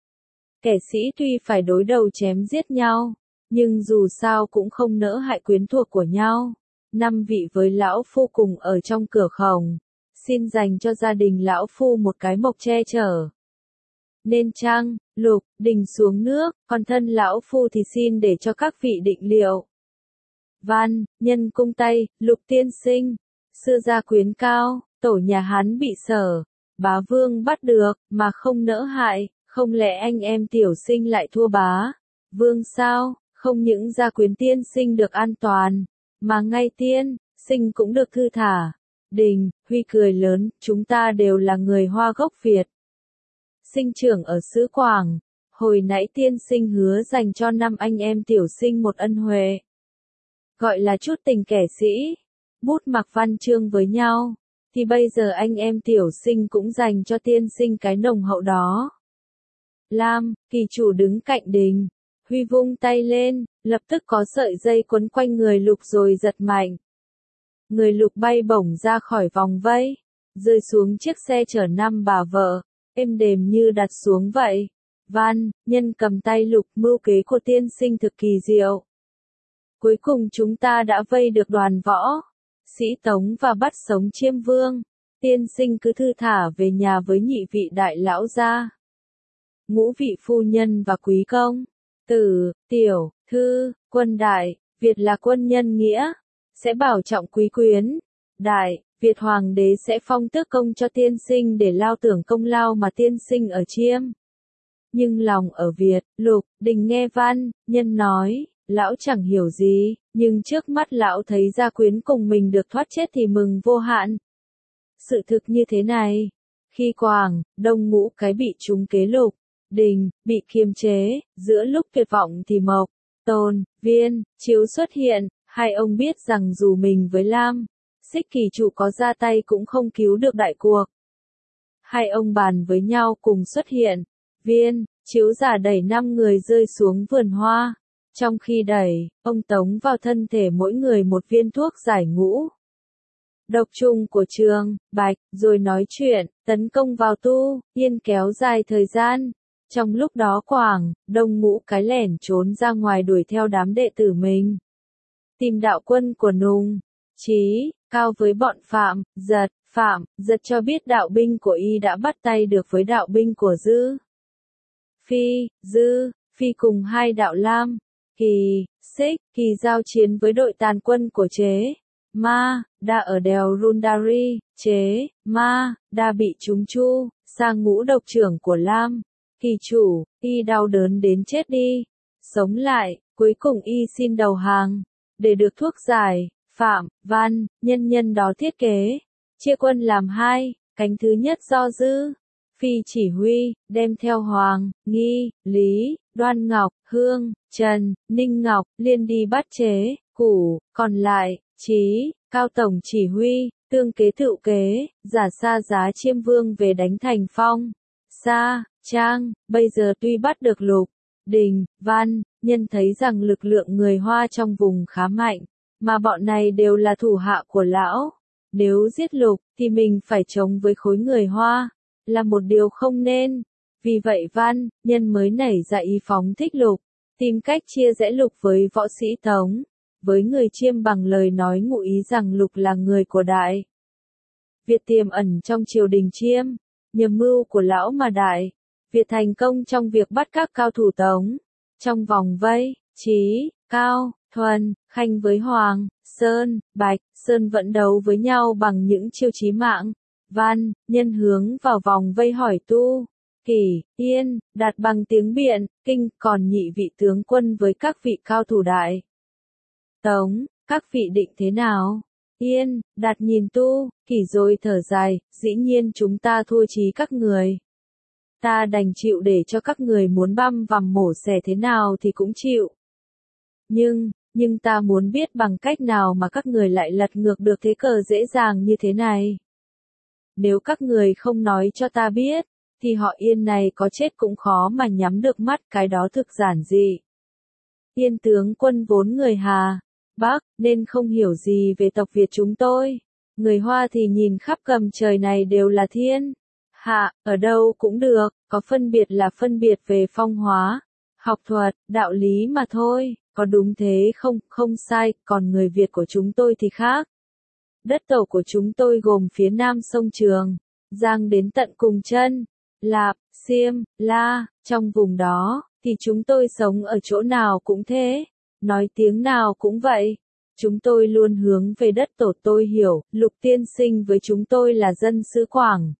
kẻ sĩ tuy phải đối đầu chém giết nhau, nhưng dù sao cũng không nỡ hại quyến thuộc của nhau. Năm vị với lão phu cùng ở trong cửa khổng, xin dành cho gia đình lão phu một cái mộc che chở. Nên chăng? Lục Đình xuống nước, còn thân lão phu thì xin để cho các vị định liệu. Văn, nhân cung tay, Lục tiên sinh, xưa gia quyến cao, tổ nhà Hán bị Sở Bá Vương bắt được, mà không nỡ hại, không lẽ anh em tiểu sinh lại thua Bá Vương sao? Không những gia quyến tiên sinh được an toàn, mà ngay tiên sinh cũng được thư thả. Đình, Huy cười lớn, chúng ta đều là người Hoa gốc Việt, sinh trưởng ở xứ Quảng. Hồi nãy tiên sinh hứa dành cho năm anh em tiểu sinh một ân huệ, gọi là chút tình kẻ sĩ, bút mặc văn chương với nhau, thì bây giờ anh em tiểu sinh cũng dành cho tiên sinh cái nồng hậu đó. Lam, kỳ chủ đứng cạnh Đình, Huy vung tay lên, lập tức có sợi dây quấn quanh người Lục rồi giật mạnh. người Lục bay bổng ra khỏi vòng vây, rơi xuống chiếc xe chở năm bà vợ, êm đềm như đặt xuống vậy. Văn, Nhân cầm tay Lục, mưu kế của tiên sinh thực kỳ diệu. Cuối cùng chúng ta đã vây được đoàn võ sĩ Tống và bắt sống Chiêm Vương. Tiên sinh cứ thư thả về nhà với nhị vị đại lão gia, ngũ vị phu nhân và quý công tử, tiểu thư, quân đại, Việt là quân nhân nghĩa, sẽ bảo trọng quý quyến. Đại, Việt hoàng đế sẽ phong tước công cho tiên sinh để lao tưởng công lao mà tiên sinh ở Chiêm. Nhưng lòng ở Việt, Lục, Đình nghe Văn, Nhân nói, lão chẳng hiểu gì, nhưng trước mắt lão thấy gia quyến cùng mình được thoát chết thì mừng vô hạn. Sự thực như thế này, khi Quảng, Đông ngũ cái bị trúng kế Lục, Đình, bị kiềm chế, giữa lúc tuyệt vọng thì Mộc, Tôn, Viên, Chiếu xuất hiện, hai ông biết rằng dù mình với Lam, Xích Kỳ Trụ có ra tay cũng không cứu được đại cuộc. Hai ông bàn với nhau cùng xuất hiện, Viên, Chiếu giả đẩy năm người rơi xuống vườn hoa. Trong khi đẩy, ông tống vào thân thể mỗi người một viên thuốc giải ngũ độc trùng của Trường, Bạch, rồi nói chuyện, tấn công vào Tu, Yên kéo dài thời gian. Trong lúc đó Quảng, Đông ngũ cái lẻn trốn ra ngoài đuổi theo đám đệ tử mình. Tìm đạo quân của Nùng, Chí, Cao với bọn Phạm, Giật, Phạm, Giật cho biết đạo binh của y đã bắt tay được với đạo binh của Dư. Phi, Dư, Phi cùng hai đạo Lam, Kỳ, Xích, Kỳ giao chiến với đội tàn quân của Chế, Ma, Đa ở đèo Rundari, Chế, Ma, Đa bị trúng chu, sang ngũ độc trưởng của Lam, Kỳ chủ, y đau đớn đến chết đi, sống lại, cuối cùng y xin đầu hàng, để được thuốc giải. Phạm, Văn, Nhân nhân đó thiết kế, chia quân làm hai, cánh thứ nhất do Dư, Phi chỉ huy, đem theo Hoàng, Nghi, Lý, Đoan Ngọc, Hương, Trần, Ninh Ngọc, Liên đi bắt Chế, Củ, còn lại, Chí, Cao tổng chỉ huy, tương kế tự kế, giả xa giá Chiêm Vương về đánh thành Phong, Sa, Trang. Bây giờ tuy bắt được Lục, Đình, Văn, Nhân thấy rằng lực lượng người Hoa trong vùng khá mạnh, mà bọn này đều là thủ hạ của lão. Nếu giết Lục, thì mình phải chống với khối người Hoa, là một điều không nên. Vì vậy Văn, Nhân mới nảy ra ý phóng thích Lục, tìm cách chia rẽ Lục với võ sĩ Tống, với người Chiêm bằng lời nói ngụ ý rằng Lục là người của Đại Việt tiềm ẩn trong triều đình Chiêm, nhờ mưu của lão mà Đại Việt thành công trong việc bắt các cao thủ Tống. Trong vòng vây, Chí, Cao, Thuần, Khanh với Hoàng, Sơn, Bạch, Sơn vẫn đấu với nhau bằng những chiêu chí mạng. Văn, Nhân hướng vào vòng vây hỏi Tu, Kỷ, Yên, Đạt bằng tiếng biện, kinh, còn nhị vị tướng quân với các vị cao thủ Đại Tống, các vị định thế nào? Yên, Đạt nhìn Tu, Kỷ rồi thở dài, dĩ nhiên chúng ta thua chí các người. Ta đành chịu để cho các người muốn băm vằm mổ xẻ thế nào thì cũng chịu. Nhưng, nhưng ta muốn biết bằng cách nào mà các người lại lật ngược được thế cờ dễ dàng như thế này. Nếu các người không nói cho ta biết, thì họ Yên này có chết cũng khó mà nhắm được mắt, cái đó thực giản dị. Yên tướng quân vốn người Hà, Bắc, nên không hiểu gì về tộc Việt chúng tôi. Người Hoa thì nhìn khắp gầm trời này đều là thiên hạ, ở đâu cũng được, có phân biệt là phân biệt về phong hóa, học thuật, đạo lý mà thôi, có đúng thế không, không sai, còn người Việt của chúng tôi thì khác. Đất tổ của chúng tôi gồm phía nam sông Trường, Giang đến tận cùng chân, Lạp, Xiêm, La, trong vùng đó, thì chúng tôi sống ở chỗ nào cũng thế, nói tiếng nào cũng vậy. Chúng tôi luôn hướng về đất tổ, tôi hiểu, Lục tiên sinh với chúng tôi là dân xứ Quảng.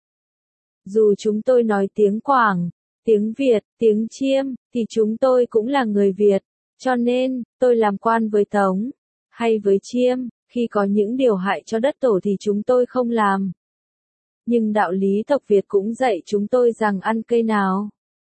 Dù chúng tôi nói tiếng Quảng, tiếng Việt, tiếng Chiêm, thì chúng tôi cũng là người Việt, cho nên, tôi làm quan với Tống, hay với Chiêm, khi có những điều hại cho đất tổ thì chúng tôi không làm. Nhưng đạo lý tộc Việt cũng dạy chúng tôi rằng ăn cây nào,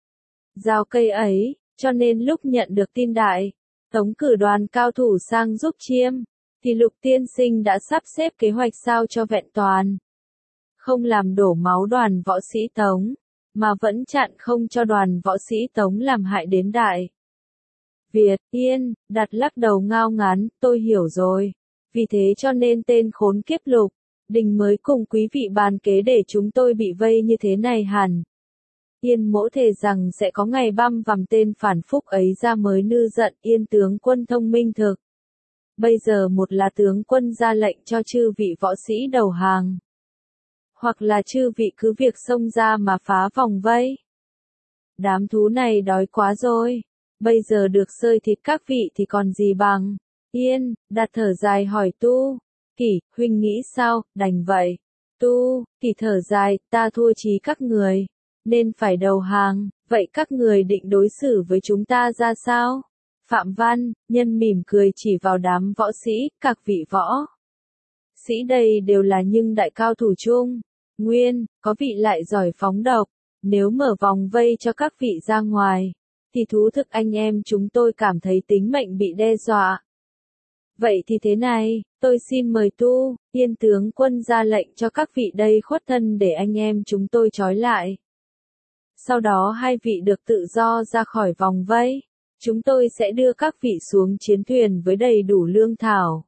rào cây ấy, cho nên lúc nhận được tin Đại Tống cử đoàn cao thủ sang giúp Chiêm, thì Lục tiên sinh đã sắp xếp kế hoạch sao cho vẹn toàn. Không làm đổ máu đoàn võ sĩ Tống, mà vẫn chặn không cho đoàn võ sĩ Tống làm hại đến Đại Việt. Yên, Đạt lắc đầu ngao ngán, tôi hiểu rồi. Vì thế cho nên tên khốn kiếp Lục Đình mới cùng quý vị bàn kế để chúng tôi bị vây như thế này hẳn. Yên mỗ thề rằng sẽ có ngày băm vằm tên phản phúc ấy ra mới nư giận. Yên tướng quân thông minh thực. Bây giờ một là tướng quân ra lệnh cho chư vị võ sĩ đầu hàng. Hoặc là chư vị cứ việc xông ra mà phá vòng vây. Đám thú này đói quá rồi. Bây giờ được xơi thịt các vị thì còn gì bằng. Yên, đặt thở dài hỏi Tu Kỷ, huynh nghĩ sao? Đành vậy. Tu Kỷ thở dài, ta thua chí các người, nên phải đầu hàng. Vậy các người định đối xử với chúng ta ra sao? Phạm Văn Nhân mỉm cười chỉ vào đám võ sĩ, các vị võ sĩ đây đều là những đại cao thủ chung. Nguyên, có vị lại giỏi phóng độc. Nếu mở vòng vây cho các vị ra ngoài, thì thú thực anh em chúng tôi cảm thấy tính mệnh bị đe dọa. Vậy thì thế này, tôi xin mời Tu Yên tướng quân ra lệnh cho các vị đây khuất thân để anh em chúng tôi trói lại. Sau đó hai vị được tự do ra khỏi vòng vây. Chúng tôi sẽ đưa các vị xuống chiến thuyền với đầy đủ lương thảo.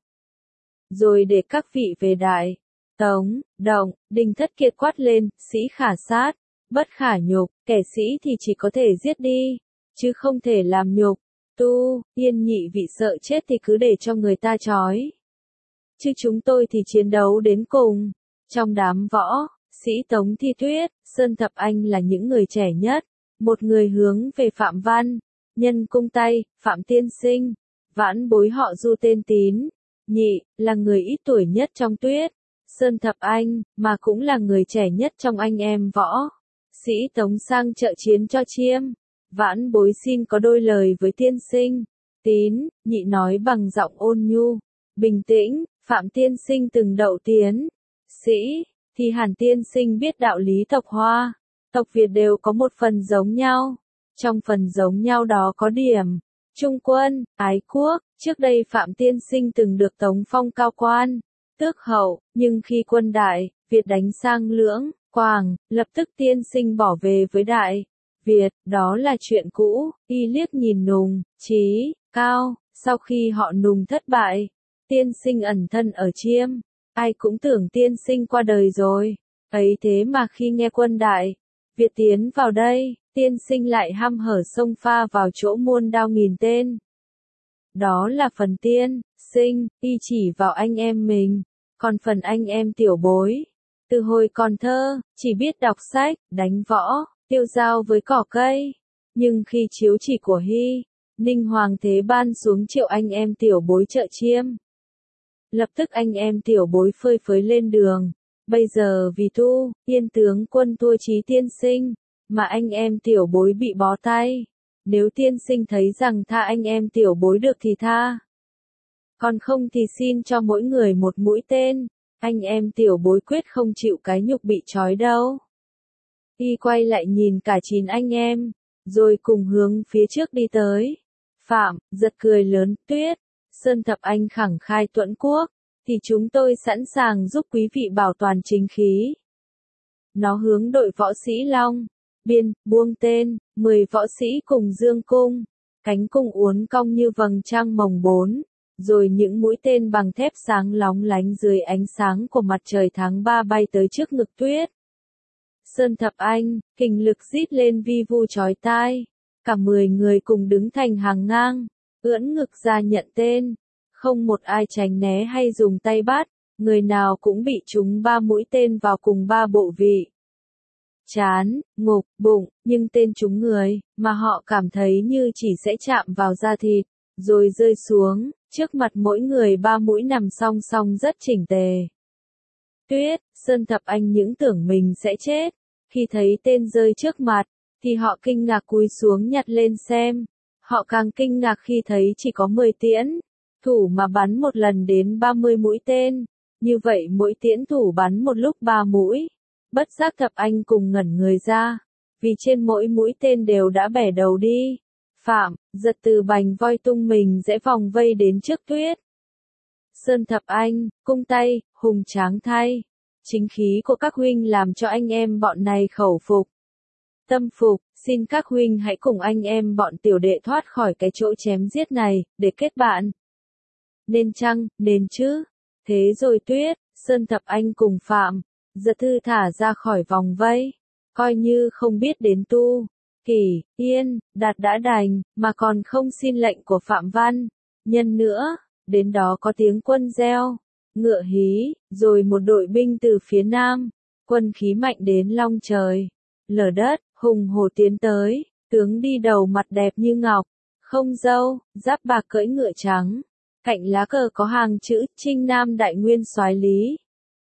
Rồi để các vị về Đại Tống, Động. Đinh Thất Kiệt quát lên, sĩ khả sát, bất khả nhục, kẻ sĩ thì chỉ có thể giết đi, chứ không thể làm nhục. Tu Yên nhị vị sợ chết thì cứ để cho người ta trói. Chứ chúng tôi thì chiến đấu đến cùng. Trong đám võ sĩ Tống Thi Tuyết, Sơn Thập Anh là những người trẻ nhất. Một người hướng về Phạm Văn Nhân cung tay, Phạm Tiên Sinh. Vãn bối họ Du tên Tín Nhị, là người ít tuổi nhất trong Tuyết Sơn Thập Anh, mà cũng là người trẻ nhất trong anh em võ sĩ Tống sang trợ chiến cho Chiêm. Vãn bối xin có đôi lời với tiên sinh. Tín Nhị nói bằng giọng ôn nhu, bình tĩnh. Phạm tiên sinh từng đậu tiến sĩ, thì hẳn tiên sinh biết đạo lý tộc Hoa, tộc Việt đều có một phần giống nhau. Trong phần giống nhau đó có điểm trung quân, ái quốc. Trước đây Phạm tiên sinh từng được Tống phong cao quan, tước hậu, nhưng khi quân Đại Việt đánh sang Lưỡng Quảng, lập tức tiên sinh bỏ về với Đại Việt. Đó là chuyện cũ. Y liếc nhìn Nùng Chí Cao. Sau khi họ Nùng thất bại, tiên sinh ẩn thân ở Chiêm. Ai cũng tưởng tiên sinh qua đời rồi. Ấy thế mà khi nghe quân Đại Việt tiến vào đây, tiên sinh lại hăm hở xông pha vào chỗ muôn đao nghìn tên. Đó là phần tiên sinh, y chỉ vào anh em mình. Còn phần anh em tiểu bối, từ hồi còn thơ, chỉ biết đọc sách, đánh võ, tiêu dao với cỏ cây. Nhưng khi chiếu chỉ của Hy Ninh Hoàng thế ban xuống triệu anh em tiểu bối trợ Chiêm, lập tức anh em tiểu bối phơi phới lên đường. Bây giờ vì Tu Yên tướng quân thua chí tiên sinh, mà anh em tiểu bối bị bó tay. Nếu tiên sinh thấy rằng tha anh em tiểu bối được thì tha, còn không thì xin cho mỗi người một mũi tên. Anh em tiểu bối quyết không chịu cái nhục bị trói đâu. Y quay lại nhìn cả chín anh em, rồi cùng hướng phía trước đi tới. Phạm giật cười lớn, Tuyết Sơn Thập Anh khẳng khai tuẫn quốc, thì chúng tôi sẵn sàng giúp quý vị bảo toàn chính khí. Nó hướng đội võ sĩ Long Biên, buông tên. Mười võ sĩ cùng dương cung, cánh cung uốn cong như vầng trăng mồng bốn. Rồi những mũi tên bằng thép sáng lóng lánh dưới ánh sáng của mặt trời tháng ba bay tới trước ngực Tuyết Sơn Thập Anh, kình lực rít lên vi vu chói tai. Cả mười người cùng đứng thành hàng ngang, ưỡn ngực ra nhận tên. Không một ai tránh né hay dùng tay bắt, người nào cũng bị trúng ba mũi tên vào cùng ba bộ vị. Trán, ngực, bụng, nhưng tên trúng người, mà họ cảm thấy như chỉ sẽ chạm vào da thịt, rồi rơi xuống. Trước mặt mỗi người ba mũi nằm song song rất chỉnh tề. Tuyết Sơn Thập Anh những tưởng mình sẽ chết. Khi thấy tên rơi trước mặt, thì họ kinh ngạc cúi xuống nhặt lên xem. Họ càng kinh ngạc khi thấy chỉ có mười tiễn thủ mà bắn một lần đến ba mươi mũi tên. Như vậy mỗi tiễn thủ bắn một lúc ba mũi. Bất giác Thập Anh cùng ngẩn người ra, vì trên mỗi mũi tên đều đã bẻ đầu đi. Phạm giật từ bành voi tung mình rẽ vòng vây đến trước Tuyết Sơn Thập Anh, cung tay, hùng tráng thay. Chính khí của các huynh làm cho anh em bọn này khẩu phục, tâm phục. Xin các huynh hãy cùng anh em bọn tiểu đệ thoát khỏi cái chỗ chém giết này, để kết bạn. Nên chăng, nên chứ? Thế rồi Tuyết, Sơn Thập Anh cùng Phạm, Giật Thư thả ra khỏi vòng vây, coi như không biết đến Tu, Kỷ, Yên, Đạt đã đành, mà còn không xin lệnh của Phạm Văn. Nhân nữa, đến đó có tiếng quân reo, ngựa hí, rồi một đội binh từ phía nam, quân khí mạnh đến long trời, lở đất, hùng hổ tiến tới, tướng đi đầu mặt đẹp như ngọc, không râu, giáp bạc cưỡi ngựa trắng, cạnh lá cờ có hàng chữ Trinh Nam Đại Nguyên Soái Lý.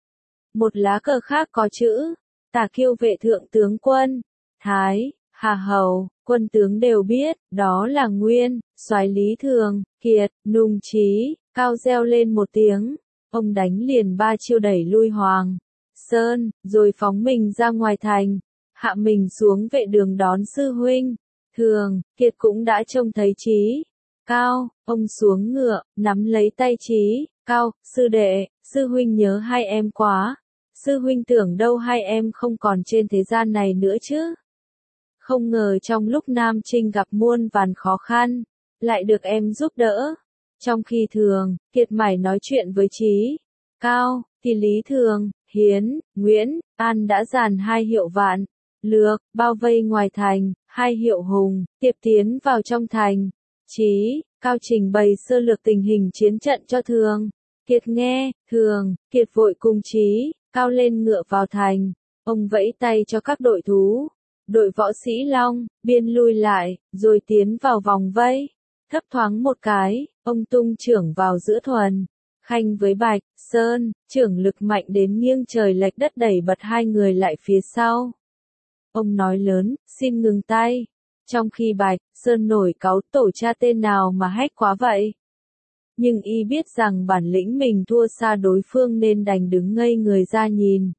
Một lá cờ khác có chữ Tả Kiêu Vệ Thượng Tướng Quân, Thái, Hà Hầu, quân tướng đều biết, đó là Nguyên, Soái Lý Thường, Kiệt, Nùng Chí, Cao reo lên một tiếng, ông đánh liền ba chiêu đẩy lui Hoàng Sơn, rồi phóng mình ra ngoài thành, hạ mình xuống vệ đường đón sư huynh. Thường, Kiệt cũng đã trông thấy Chí, Cao, ông xuống ngựa, nắm lấy tay Chí, Cao, sư đệ, sư huynh nhớ hai em quá, sư huynh tưởng đâu hai em không còn trên thế gian này nữa chứ. Không ngờ trong lúc Nam Trinh gặp muôn vàn khó khăn, lại được em giúp đỡ. Trong khi Thường, Kiệt mải nói chuyện với Chí, Cao, thì Lý Thường, Hiến, Nguyễn, An đã dàn hai hiệu vạn, lược, bao vây ngoài thành, hai hiệu hùng, tiếp tiến vào trong thành. Chí, Cao trình bày sơ lược tình hình chiến trận cho Thường. Kiệt nghe, Thường, Kiệt vội cùng Chí, Cao lên ngựa vào thành. Ông vẫy tay cho các đội thú, đội võ sĩ Long, Biên lui lại, rồi tiến vào vòng vây. Thấp thoáng một cái, ông tung trưởng vào giữa thuần. Khanh với Bạch, Sơn, trưởng lực mạnh đến nghiêng trời lệch đất đẩy bật hai người lại phía sau. Ông nói lớn, xin ngừng tay. Trong khi Bạch, Sơn nổi cáu tổ cha tên nào mà hách quá vậy. Nhưng y biết rằng bản lĩnh mình thua xa đối phương nên đành đứng ngây người ra nhìn.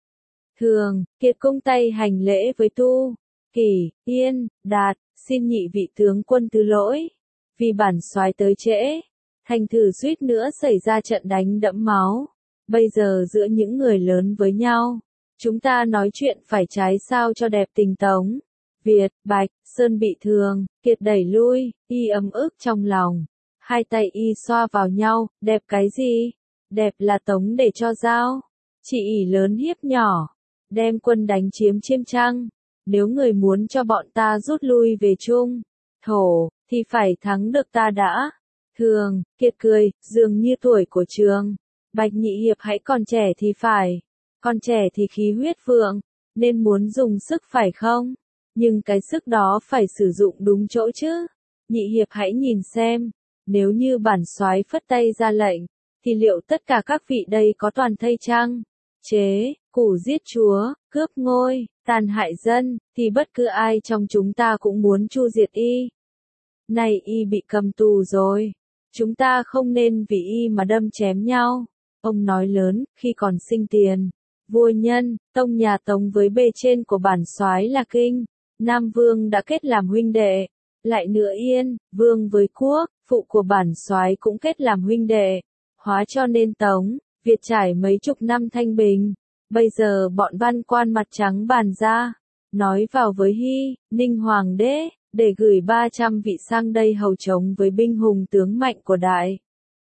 Thường, Kiệt cung tay hành lễ với Tu, Kỷ, Yên, Đạt, xin nhị vị tướng quân thứ lỗi. Vì bản soái tới trễ, thành thử suýt nữa xảy ra trận đánh đẫm máu. Bây giờ giữa những người lớn với nhau, chúng ta nói chuyện phải trái sao cho đẹp tình tống. Việt, Bạch, Sơn bị Thường, Kiệt đẩy lui, y ấm ức trong lòng. Hai tay y xoa vào nhau, đẹp cái gì? Đẹp là tống để cho dao. Chị ỷ lớn hiếp nhỏ, đem quân đánh chiếm Chiêm Trăng. Nếu người muốn cho bọn ta rút lui về Trung Thổ, thì phải thắng được ta đã. Thường, Kiệt cười, dường như tuổi của Trường. Bạch nhị hiệp hãy còn trẻ thì phải. Còn trẻ thì khí huyết vượng, nên muốn dùng sức phải không? Nhưng cái sức đó phải sử dụng đúng chỗ chứ. Nhị hiệp hãy nhìn xem, nếu như bản soái phất tay ra lệnh, thì liệu tất cả các vị đây có toàn thây chăng? Chế, củ giết chúa, cướp ngôi, tàn hại dân, thì bất cứ ai trong chúng ta cũng muốn chu diệt y. Này y bị cầm tù rồi, chúng ta không nên vì y mà đâm chém nhau. Ông nói lớn, khi còn sinh tiền, vua Nhân, tông nhà Tống với bề trên của bản soái là Kinh, Nam Vương đã kết làm huynh đệ. Lại nữa Yên, Vương với Quốc, phụ của bản soái cũng kết làm huynh đệ. Hóa cho nên Tống, Việt trải mấy chục năm thanh bình. Bây giờ bọn văn quan mặt trắng bàn ra, nói vào với Hy, Ninh Hoàng đế, để gửi ba trăm vị sang đây hầu chống với binh hùng tướng mạnh của Đại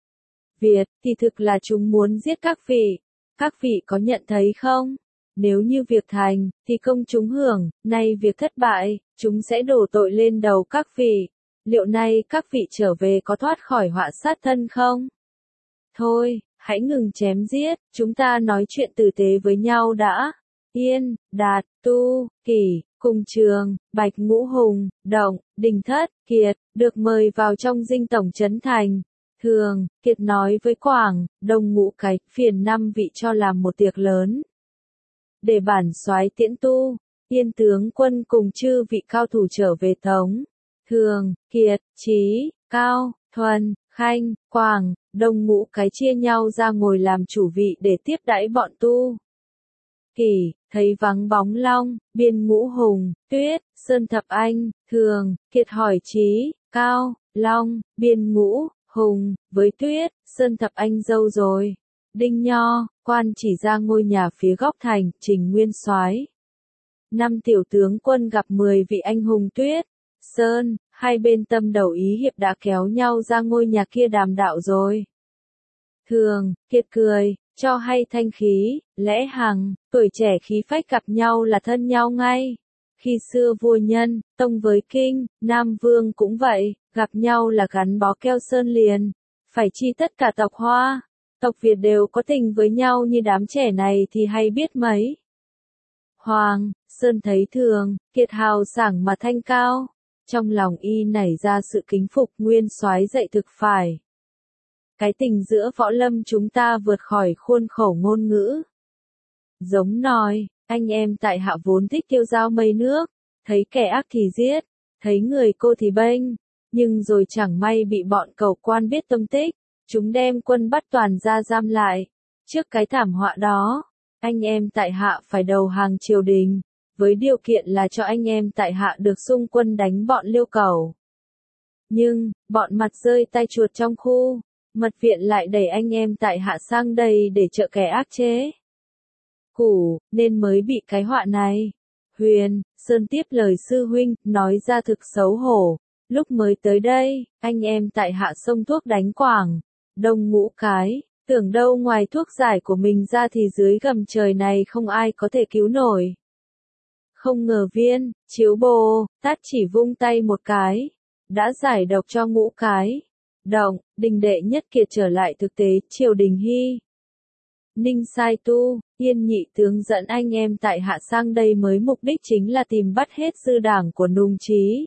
Việt, thì thực là chúng muốn giết các vị. Các vị có nhận thấy không? Nếu như việc thành, thì công chúng hưởng, nay việc thất bại, chúng sẽ đổ tội lên đầu các vị. Liệu nay các vị trở về có thoát khỏi họa sát thân không? Thôi, hãy ngừng chém giết, chúng ta nói chuyện tử tế với nhau đã. Yên, Đạt, Tu, Kỷ, cùng Trường, Bạch Ngũ Hùng, Động, Đình Thất, Kiệt, được mời vào trong dinh tổng trấn thành. Thường, Kiệt nói với Quảng, Đông Ngũ Cái, phiền năm vị cho làm một tiệc lớn. Để bản soái tiễn Tu, Yên tướng quân cùng chư vị cao thủ trở về Tống. Thường, Kiệt, Chí, Cao, Thuần, Khanh, Quảng, Đông Ngũ Cái chia nhau ra ngồi làm chủ vị để tiếp đãi bọn Tu. Kỷ, thấy vắng bóng Long, Biên Ngũ Hùng, Tuyết, Sơn Thập Anh, Thường, Kiệt hỏi Chí, Cao, Long, Biên Ngũ Hùng, với Tuyết, Sơn Thập Anh dâu rồi. Đinh Nho, quan chỉ ra ngôi nhà phía góc thành, Trình Nguyên soái. Năm tiểu tướng quân gặp mười vị anh hùng Tuyết, Sơn, hai bên tâm đầu ý hiệp đã kéo nhau ra ngôi nhà kia đàm đạo rồi. Thường, Kiệt cười, cho hay thanh khí, lẽ hằng, tuổi trẻ khí phách gặp nhau là thân nhau ngay. Khi xưa vua Nhân, tông với Kinh, Nam Vương cũng vậy, gặp nhau là gắn bó keo sơn liền. Phải chi tất cả tộc Hoa, tộc Việt đều có tình với nhau như đám trẻ này thì hay biết mấy. Hoàng, Sơn thấy Thường, Kiệt hào sảng mà thanh cao. Trong lòng y nảy ra sự kính phục nguyên soái dạy thực phải. Cái tình giữa võ lâm chúng ta vượt khỏi khuôn khổ ngôn ngữ. Giống nói, anh em tại hạ vốn thích tiêu dao mây nước, thấy kẻ ác thì giết, thấy người cô thì bênh, nhưng rồi chẳng may bị bọn cầu quan biết tâm tích, chúng đem quân bắt toàn ra giam lại. Trước cái thảm họa đó, anh em tại hạ phải đầu hàng triều đình, với điều kiện là cho anh em tại hạ được xung quân đánh bọn Liêu Cẩu. Nhưng, bọn mặt rơi tay chuột trong khu, mật viện lại đẩy anh em tại hạ sang đây để trợ kẻ ác chế. Củ, nên mới bị cái họa này. Huyền, Sơn tiếp lời sư huynh, nói ra thực xấu hổ. Lúc mới tới đây, anh em tại hạ xông thuốc đánh Quảng, Đông Ngũ cái, tưởng đâu ngoài thuốc giải của mình ra thì dưới gầm trời này không ai có thể cứu nổi. Không ngờ Viên, Chiếu Bồ, Tát chỉ vung tay một cái, đã giải độc cho Ngũ cái. Động, Đình đệ nhất kiệt trở lại thực tế, triều đình hy. Ninh sai tu, Yên nhị tướng dẫn anh em tại hạ sang đây mới mục đích chính là tìm bắt hết dư đảng của Nùng Trí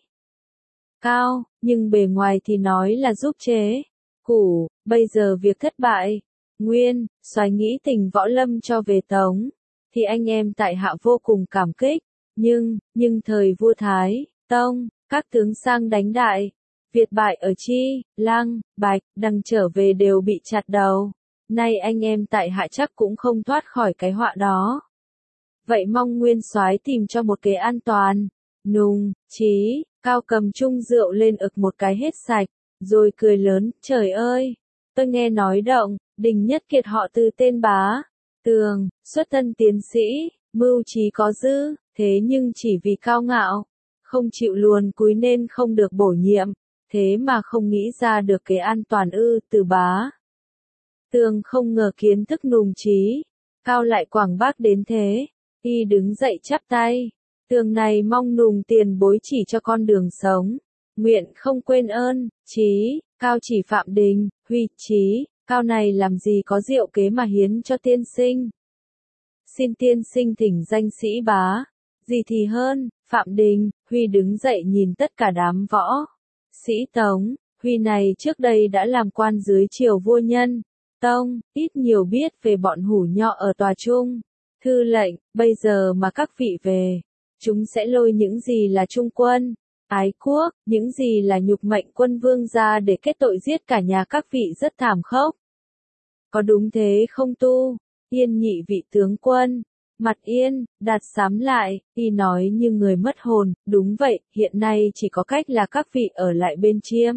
Cao, nhưng bề ngoài thì nói là giúp chế. Củ, bây giờ việc thất bại. Nguyên, soái nghĩ tình võ lâm cho về Tống, thì anh em tại hạ vô cùng cảm kích. Nhưng, nhưng thời vua Thái, Tông, các tướng sang đánh đại. Việt bại ở Chi, Lăng, Bạch, Đằng trở về đều bị chặt đầu. Nay anh em tại hạ chắc cũng không thoát khỏi cái họa đó. Vậy mong nguyên soái tìm cho một kế an toàn. Nùng, Trí, Cao cầm chung rượu lên ực một cái hết sạch, rồi cười lớn, trời ơi, tôi nghe nói Động, Đình nhất kiệt họ Từ tên Bá, Tường, xuất thân tiến sĩ, mưu trí có dư, thế nhưng chỉ vì cao ngạo, không chịu luồn cúi nên không được bổ nhiệm, thế mà không nghĩ ra được kế an toàn ư. Từ Bá Tường không ngờ kiến thức Nùng Trí Cao lại quảng bác đến thế, y đứng dậy chắp tay. Tường này mong Nùng tiền bối chỉ cho con đường sống, nguyện không quên ơn. Trí Cao chỉ Phạm Đình, Huy. Trí Cao này làm gì có diệu kế mà hiến cho tiên sinh. Xin tiên sinh thỉnh danh sĩ Bá, gì thì hơn. Phạm Đình, Huy đứng dậy nhìn tất cả đám võ sĩ Tống. Huy này trước đây đã làm quan dưới triều vua Nhân, Tông, ít nhiều biết về bọn hủ nho ở tòa trung. Thư lệnh, bây giờ mà các vị về, chúng sẽ lôi những gì là trung quân, ái quốc, những gì là nhục mệnh quân vương ra để kết tội giết cả nhà các vị rất thảm khốc. Có đúng thế không tu? Yên nhị vị tướng quân, mặt yên, đặt sám lại, y nói như người mất hồn. Đúng vậy, hiện nay chỉ có cách là các vị ở lại bên Chiêm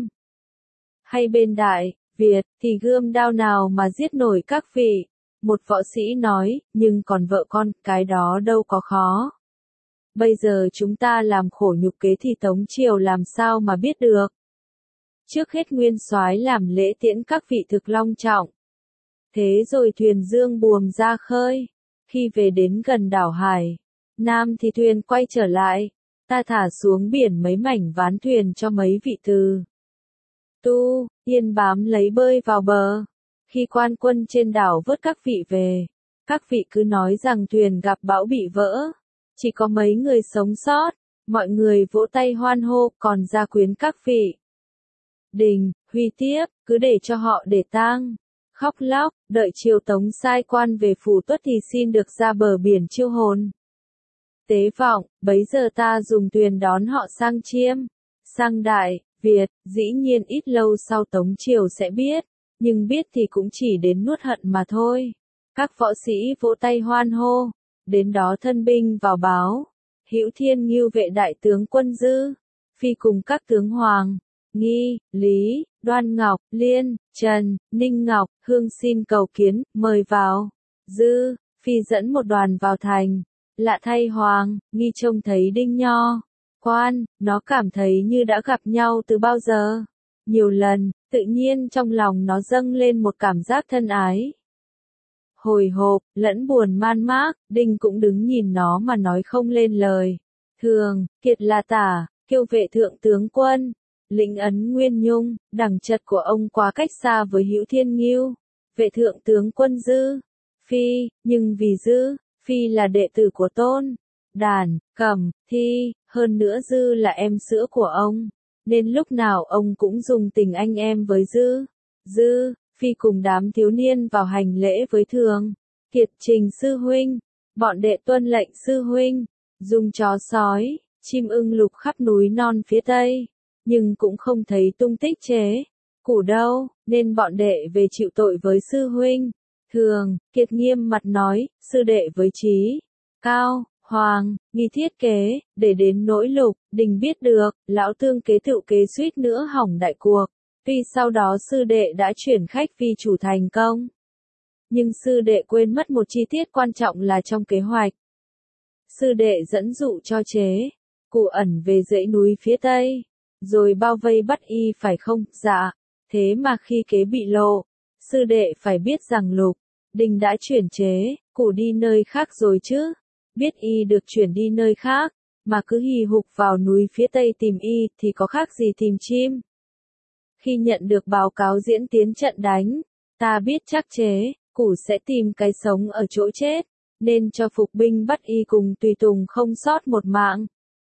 hay bên Đại Việt, thì gươm đao nào mà giết nổi các vị. Một võ sĩ nói, nhưng còn vợ con, cái đó đâu có khó. Bây giờ chúng ta làm khổ nhục kế thì Tống triều làm sao mà biết được. Trước hết nguyên soái làm lễ tiễn các vị thực long trọng. Thế rồi thuyền dương buồm ra khơi. Khi về đến gần đảo Hải Nam thì thuyền quay trở lại. Ta thả xuống biển mấy mảnh ván thuyền cho mấy vị từ Tu, Yên bám lấy bơi vào bờ. Khi quan quân trên đảo vớt các vị về, các vị cứ nói rằng thuyền gặp bão bị vỡ. Chỉ có mấy người sống sót, mọi người vỗ tay hoan hô, còn gia quyến các vị. Đình, Huy tiếp, cứ để cho họ để tang. Khóc lóc, đợi triều Tống sai quan về phủ tuất thì xin được ra bờ biển chiêu hồn. Tế vọng, bấy giờ ta dùng thuyền đón họ sang Chiêm, sang Đại Việt, dĩ nhiên ít lâu sau Tống triều sẽ biết, nhưng biết thì cũng chỉ đến nuốt hận mà thôi. Các võ sĩ vỗ tay hoan hô, đến đó thân binh vào báo, Hữu Thiên Ngưu vệ đại tướng quân Dư, Phi cùng các tướng Hoàng, Nghi, Lý, Đoan Ngọc, Liên, Trần, Ninh Ngọc, Hương xin cầu kiến, mời vào. Dư, Phi dẫn một đoàn vào thành, lạ thay Hoàng, Nghi trông thấy Đinh Nho, Quan, nó cảm thấy như đã gặp nhau từ bao giờ. Nhiều lần, tự nhiên trong lòng nó dâng lên một cảm giác thân ái. Hồi hộp, lẫn buồn man mác, Đinh cũng đứng nhìn nó mà nói không lên lời. Thường, Kiệt là tả, kiêu vệ thượng tướng quân, lĩnh ấn Nguyên Nhung, đẳng trật của ông quá cách xa với Hữu Thiên Ngưu. Vệ thượng tướng quân Dư, Phi, nhưng vì Dư, Phi là đệ tử của Tôn, Đàn, Cẩm, Thi, hơn nữa Dư là em sữa của ông, nên lúc nào ông cũng dùng tình anh em với Dư. Dư, Phi cùng đám thiếu niên vào hành lễ với Thường, Kiệt trình sư huynh, bọn đệ tuân lệnh sư huynh, dùng chó sói, chim ưng lục khắp núi non phía tây, nhưng cũng không thấy tung tích chế củ đâu, nên bọn đệ về chịu tội với sư huynh. Thường, Kiệt nghiêm mặt nói, sư đệ với trí cao, hoàng, nghi thiết kế, để đến nỗi Lục Đình biết được, lão tương kế tự kế suýt nữa hỏng đại cuộc. Tuy sau đó sư đệ đã chuyển khách vi chủ thành công, nhưng sư đệ quên mất một chi tiết quan trọng là trong kế hoạch. Sư đệ dẫn dụ cho chế cụ ẩn về dãy núi phía tây, rồi bao vây bắt y phải không? Dạ. Thế mà khi kế bị lộ, sư đệ phải biết rằng Lục Đình đã chuyển chế cụ đi nơi khác rồi chứ. Biết y được chuyển đi nơi khác, mà cứ hì hục vào núi phía tây tìm y thì có khác gì tìm chim. Khi nhận được báo cáo diễn tiến trận đánh, ta biết chắc chế cụ sẽ tìm cái sống ở chỗ chết, nên cho phục binh bắt y cùng tùy tùng không sót một mạng.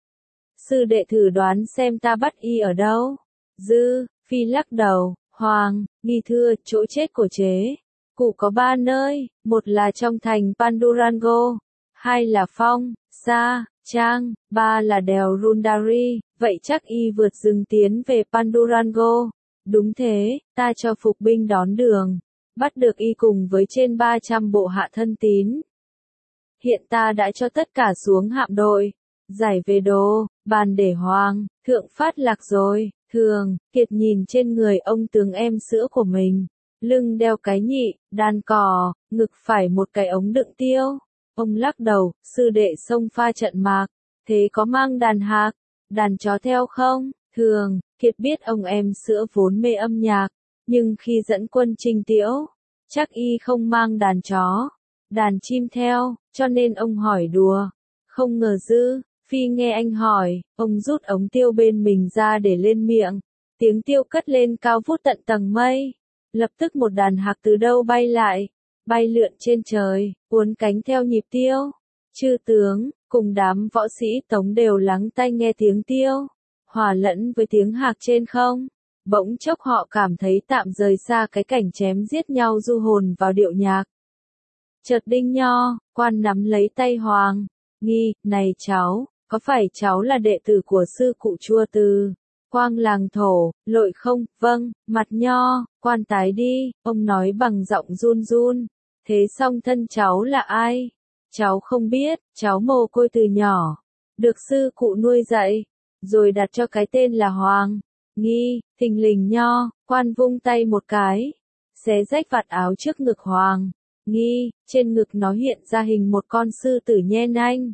Sư đệ thử đoán xem ta bắt y ở đâu. Dư, Phi lắc đầu, Hoàng, nghi thưa, chỗ chết của chế cụ có ba nơi, một là trong thành Pandurango, hai là Phong, Sa, Trang, ba là đèo Rundari, vậy chắc y vượt rừng tiến về Pandurango. Đúng thế, ta cho phục binh đón đường, bắt được y cùng với trên ba trăm bộ hạ thân tín. Hiện ta đã cho tất cả xuống hạm đội, giải về đồ, bàn để Hoàng, thượng phát lạc rồi. Thường, Kiệt nhìn trên người ông tướng em sữa của mình, lưng đeo cái nhị, đàn cò, ngực phải một cái ống đựng tiêu. Ông lắc đầu, sư đệ xông pha trận mạc, thế có mang đàn hạc, đàn chó theo không? Thường, Kiệt biết ông em sữa vốn mê âm nhạc, nhưng khi dẫn quân trình tiễu, chắc y không mang đàn chó, đàn chim theo, cho nên ông hỏi đùa. Không ngờ Dư, Phi nghe anh hỏi, ông rút ống tiêu bên mình ra để lên miệng, tiếng tiêu cất lên cao vút tận tầng mây. Lập tức một đàn hạc từ đâu bay lại, bay lượn trên trời, uốn cánh theo nhịp tiêu. Chư tướng, cùng đám võ sĩ Tống đều lắng tai nghe tiếng tiêu, hòa lẫn với tiếng hạc trên không. Bỗng chốc họ cảm thấy tạm rời xa cái cảnh chém giết nhau du hồn vào điệu nhạc. Chợt Đinh Nho, quan nắm lấy tay Hoàng, nghi, này cháu, có phải cháu là đệ tử của sư cụ Chua Từ Quang làng thổ, lội không? Vâng, mặt Nho, quan tái đi, ông nói bằng giọng run run. Thế song thân cháu là ai? Cháu không biết, cháu mồ côi từ nhỏ, được sư cụ nuôi dạy, rồi đặt cho cái tên là Hoàng. Nghi, thình lình Nho, quan vung tay một cái, xé rách vạt áo trước ngực Hoàng. Nghi, trên ngực nó hiện ra hình một con sư tử nhe nanh,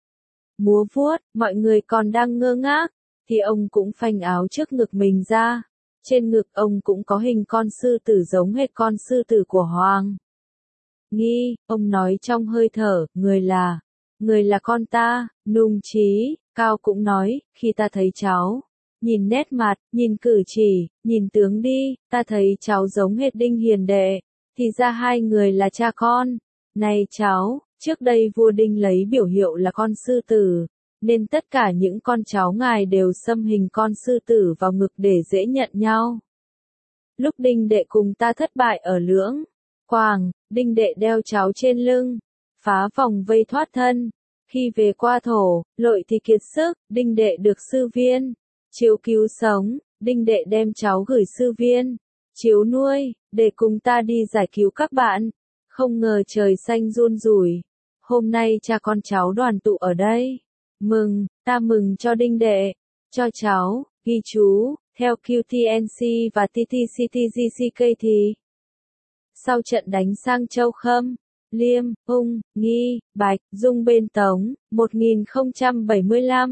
múa vuốt, mọi người còn đang ngơ ngác, thì ông cũng phanh áo trước ngực mình ra. Trên ngực ông cũng có hình con sư tử giống hệt con sư tử của Hoàng. Nghi, ông nói trong hơi thở, người là, người là con ta. Nung Chí, Cao cũng nói, khi ta thấy cháu, nhìn nét mặt, nhìn cử chỉ, nhìn tướng đi, ta thấy cháu giống hệt Đinh Hiền đệ, thì ra hai người là cha con. Này cháu, trước đây vua Đinh lấy biểu hiệu là con sư tử, nên tất cả những con cháu ngài đều xâm hình con sư tử vào ngực để dễ nhận nhau. Lúc Đinh đệ cùng ta thất bại ở Lưỡng Quàng, Đinh đệ đeo cháu trên lưng, phá vòng vây thoát thân. Khi về qua thổ, lội thì kiệt sức, Đinh đệ được sư viên chiếu cứu sống, Đinh đệ đem cháu gửi sư viên chiếu nuôi, để cùng ta đi giải cứu các bạn. Không ngờ trời xanh run rủi, hôm nay cha con cháu đoàn tụ ở đây. Mừng, ta mừng cho Đinh đệ, cho cháu. Ghi chú, theo Q T N C và T T C T G C K thì sau trận đánh sang Châu Khâm, Liêm, Ung, Nghi, Bạch, Dung bên Tống, một nghìn không trăm bảy mươi lăm,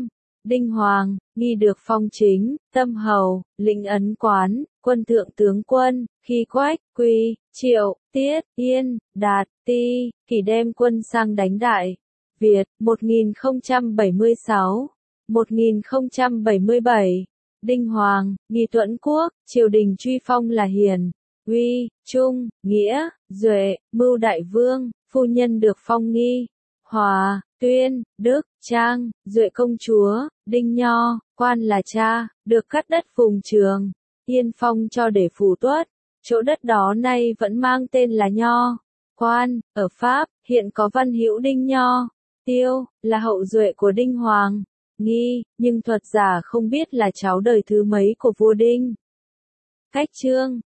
Đinh Hoàng, Nghi được phong chính, tâm hầu, lĩnh ấn quán, quân thượng tướng quân, khi Quách, Quy, Triệu, Tiết, Yên, Đạt, Ti, Kỷ đem quân sang đánh Đại Việt, một nghìn không trăm bảy mươi sáu đến một nghìn không trăm bảy mươi bảy. Đinh Hoàng, Nghi Tuẫn Quốc, triều đình truy phong là Hiền, Uy, Trung, Nghĩa, Duệ, Mưu Đại Vương, phu nhân được phong Nghi, Hòa, Tuyên, Đức, Trang, Duệ công chúa, Đinh Nho, quan là cha, được cắt đất Phùng Trường, Yên phong cho để phủ Tuất, chỗ đất đó nay vẫn mang tên là Nho. Quan, ở Pháp, hiện có văn hữu Đinh Nho. Tiêu, là hậu duệ của Đinh Hoàng. Nghi, nhưng thuật giả không biết là cháu đời thứ mấy của vua Đinh. Cách chương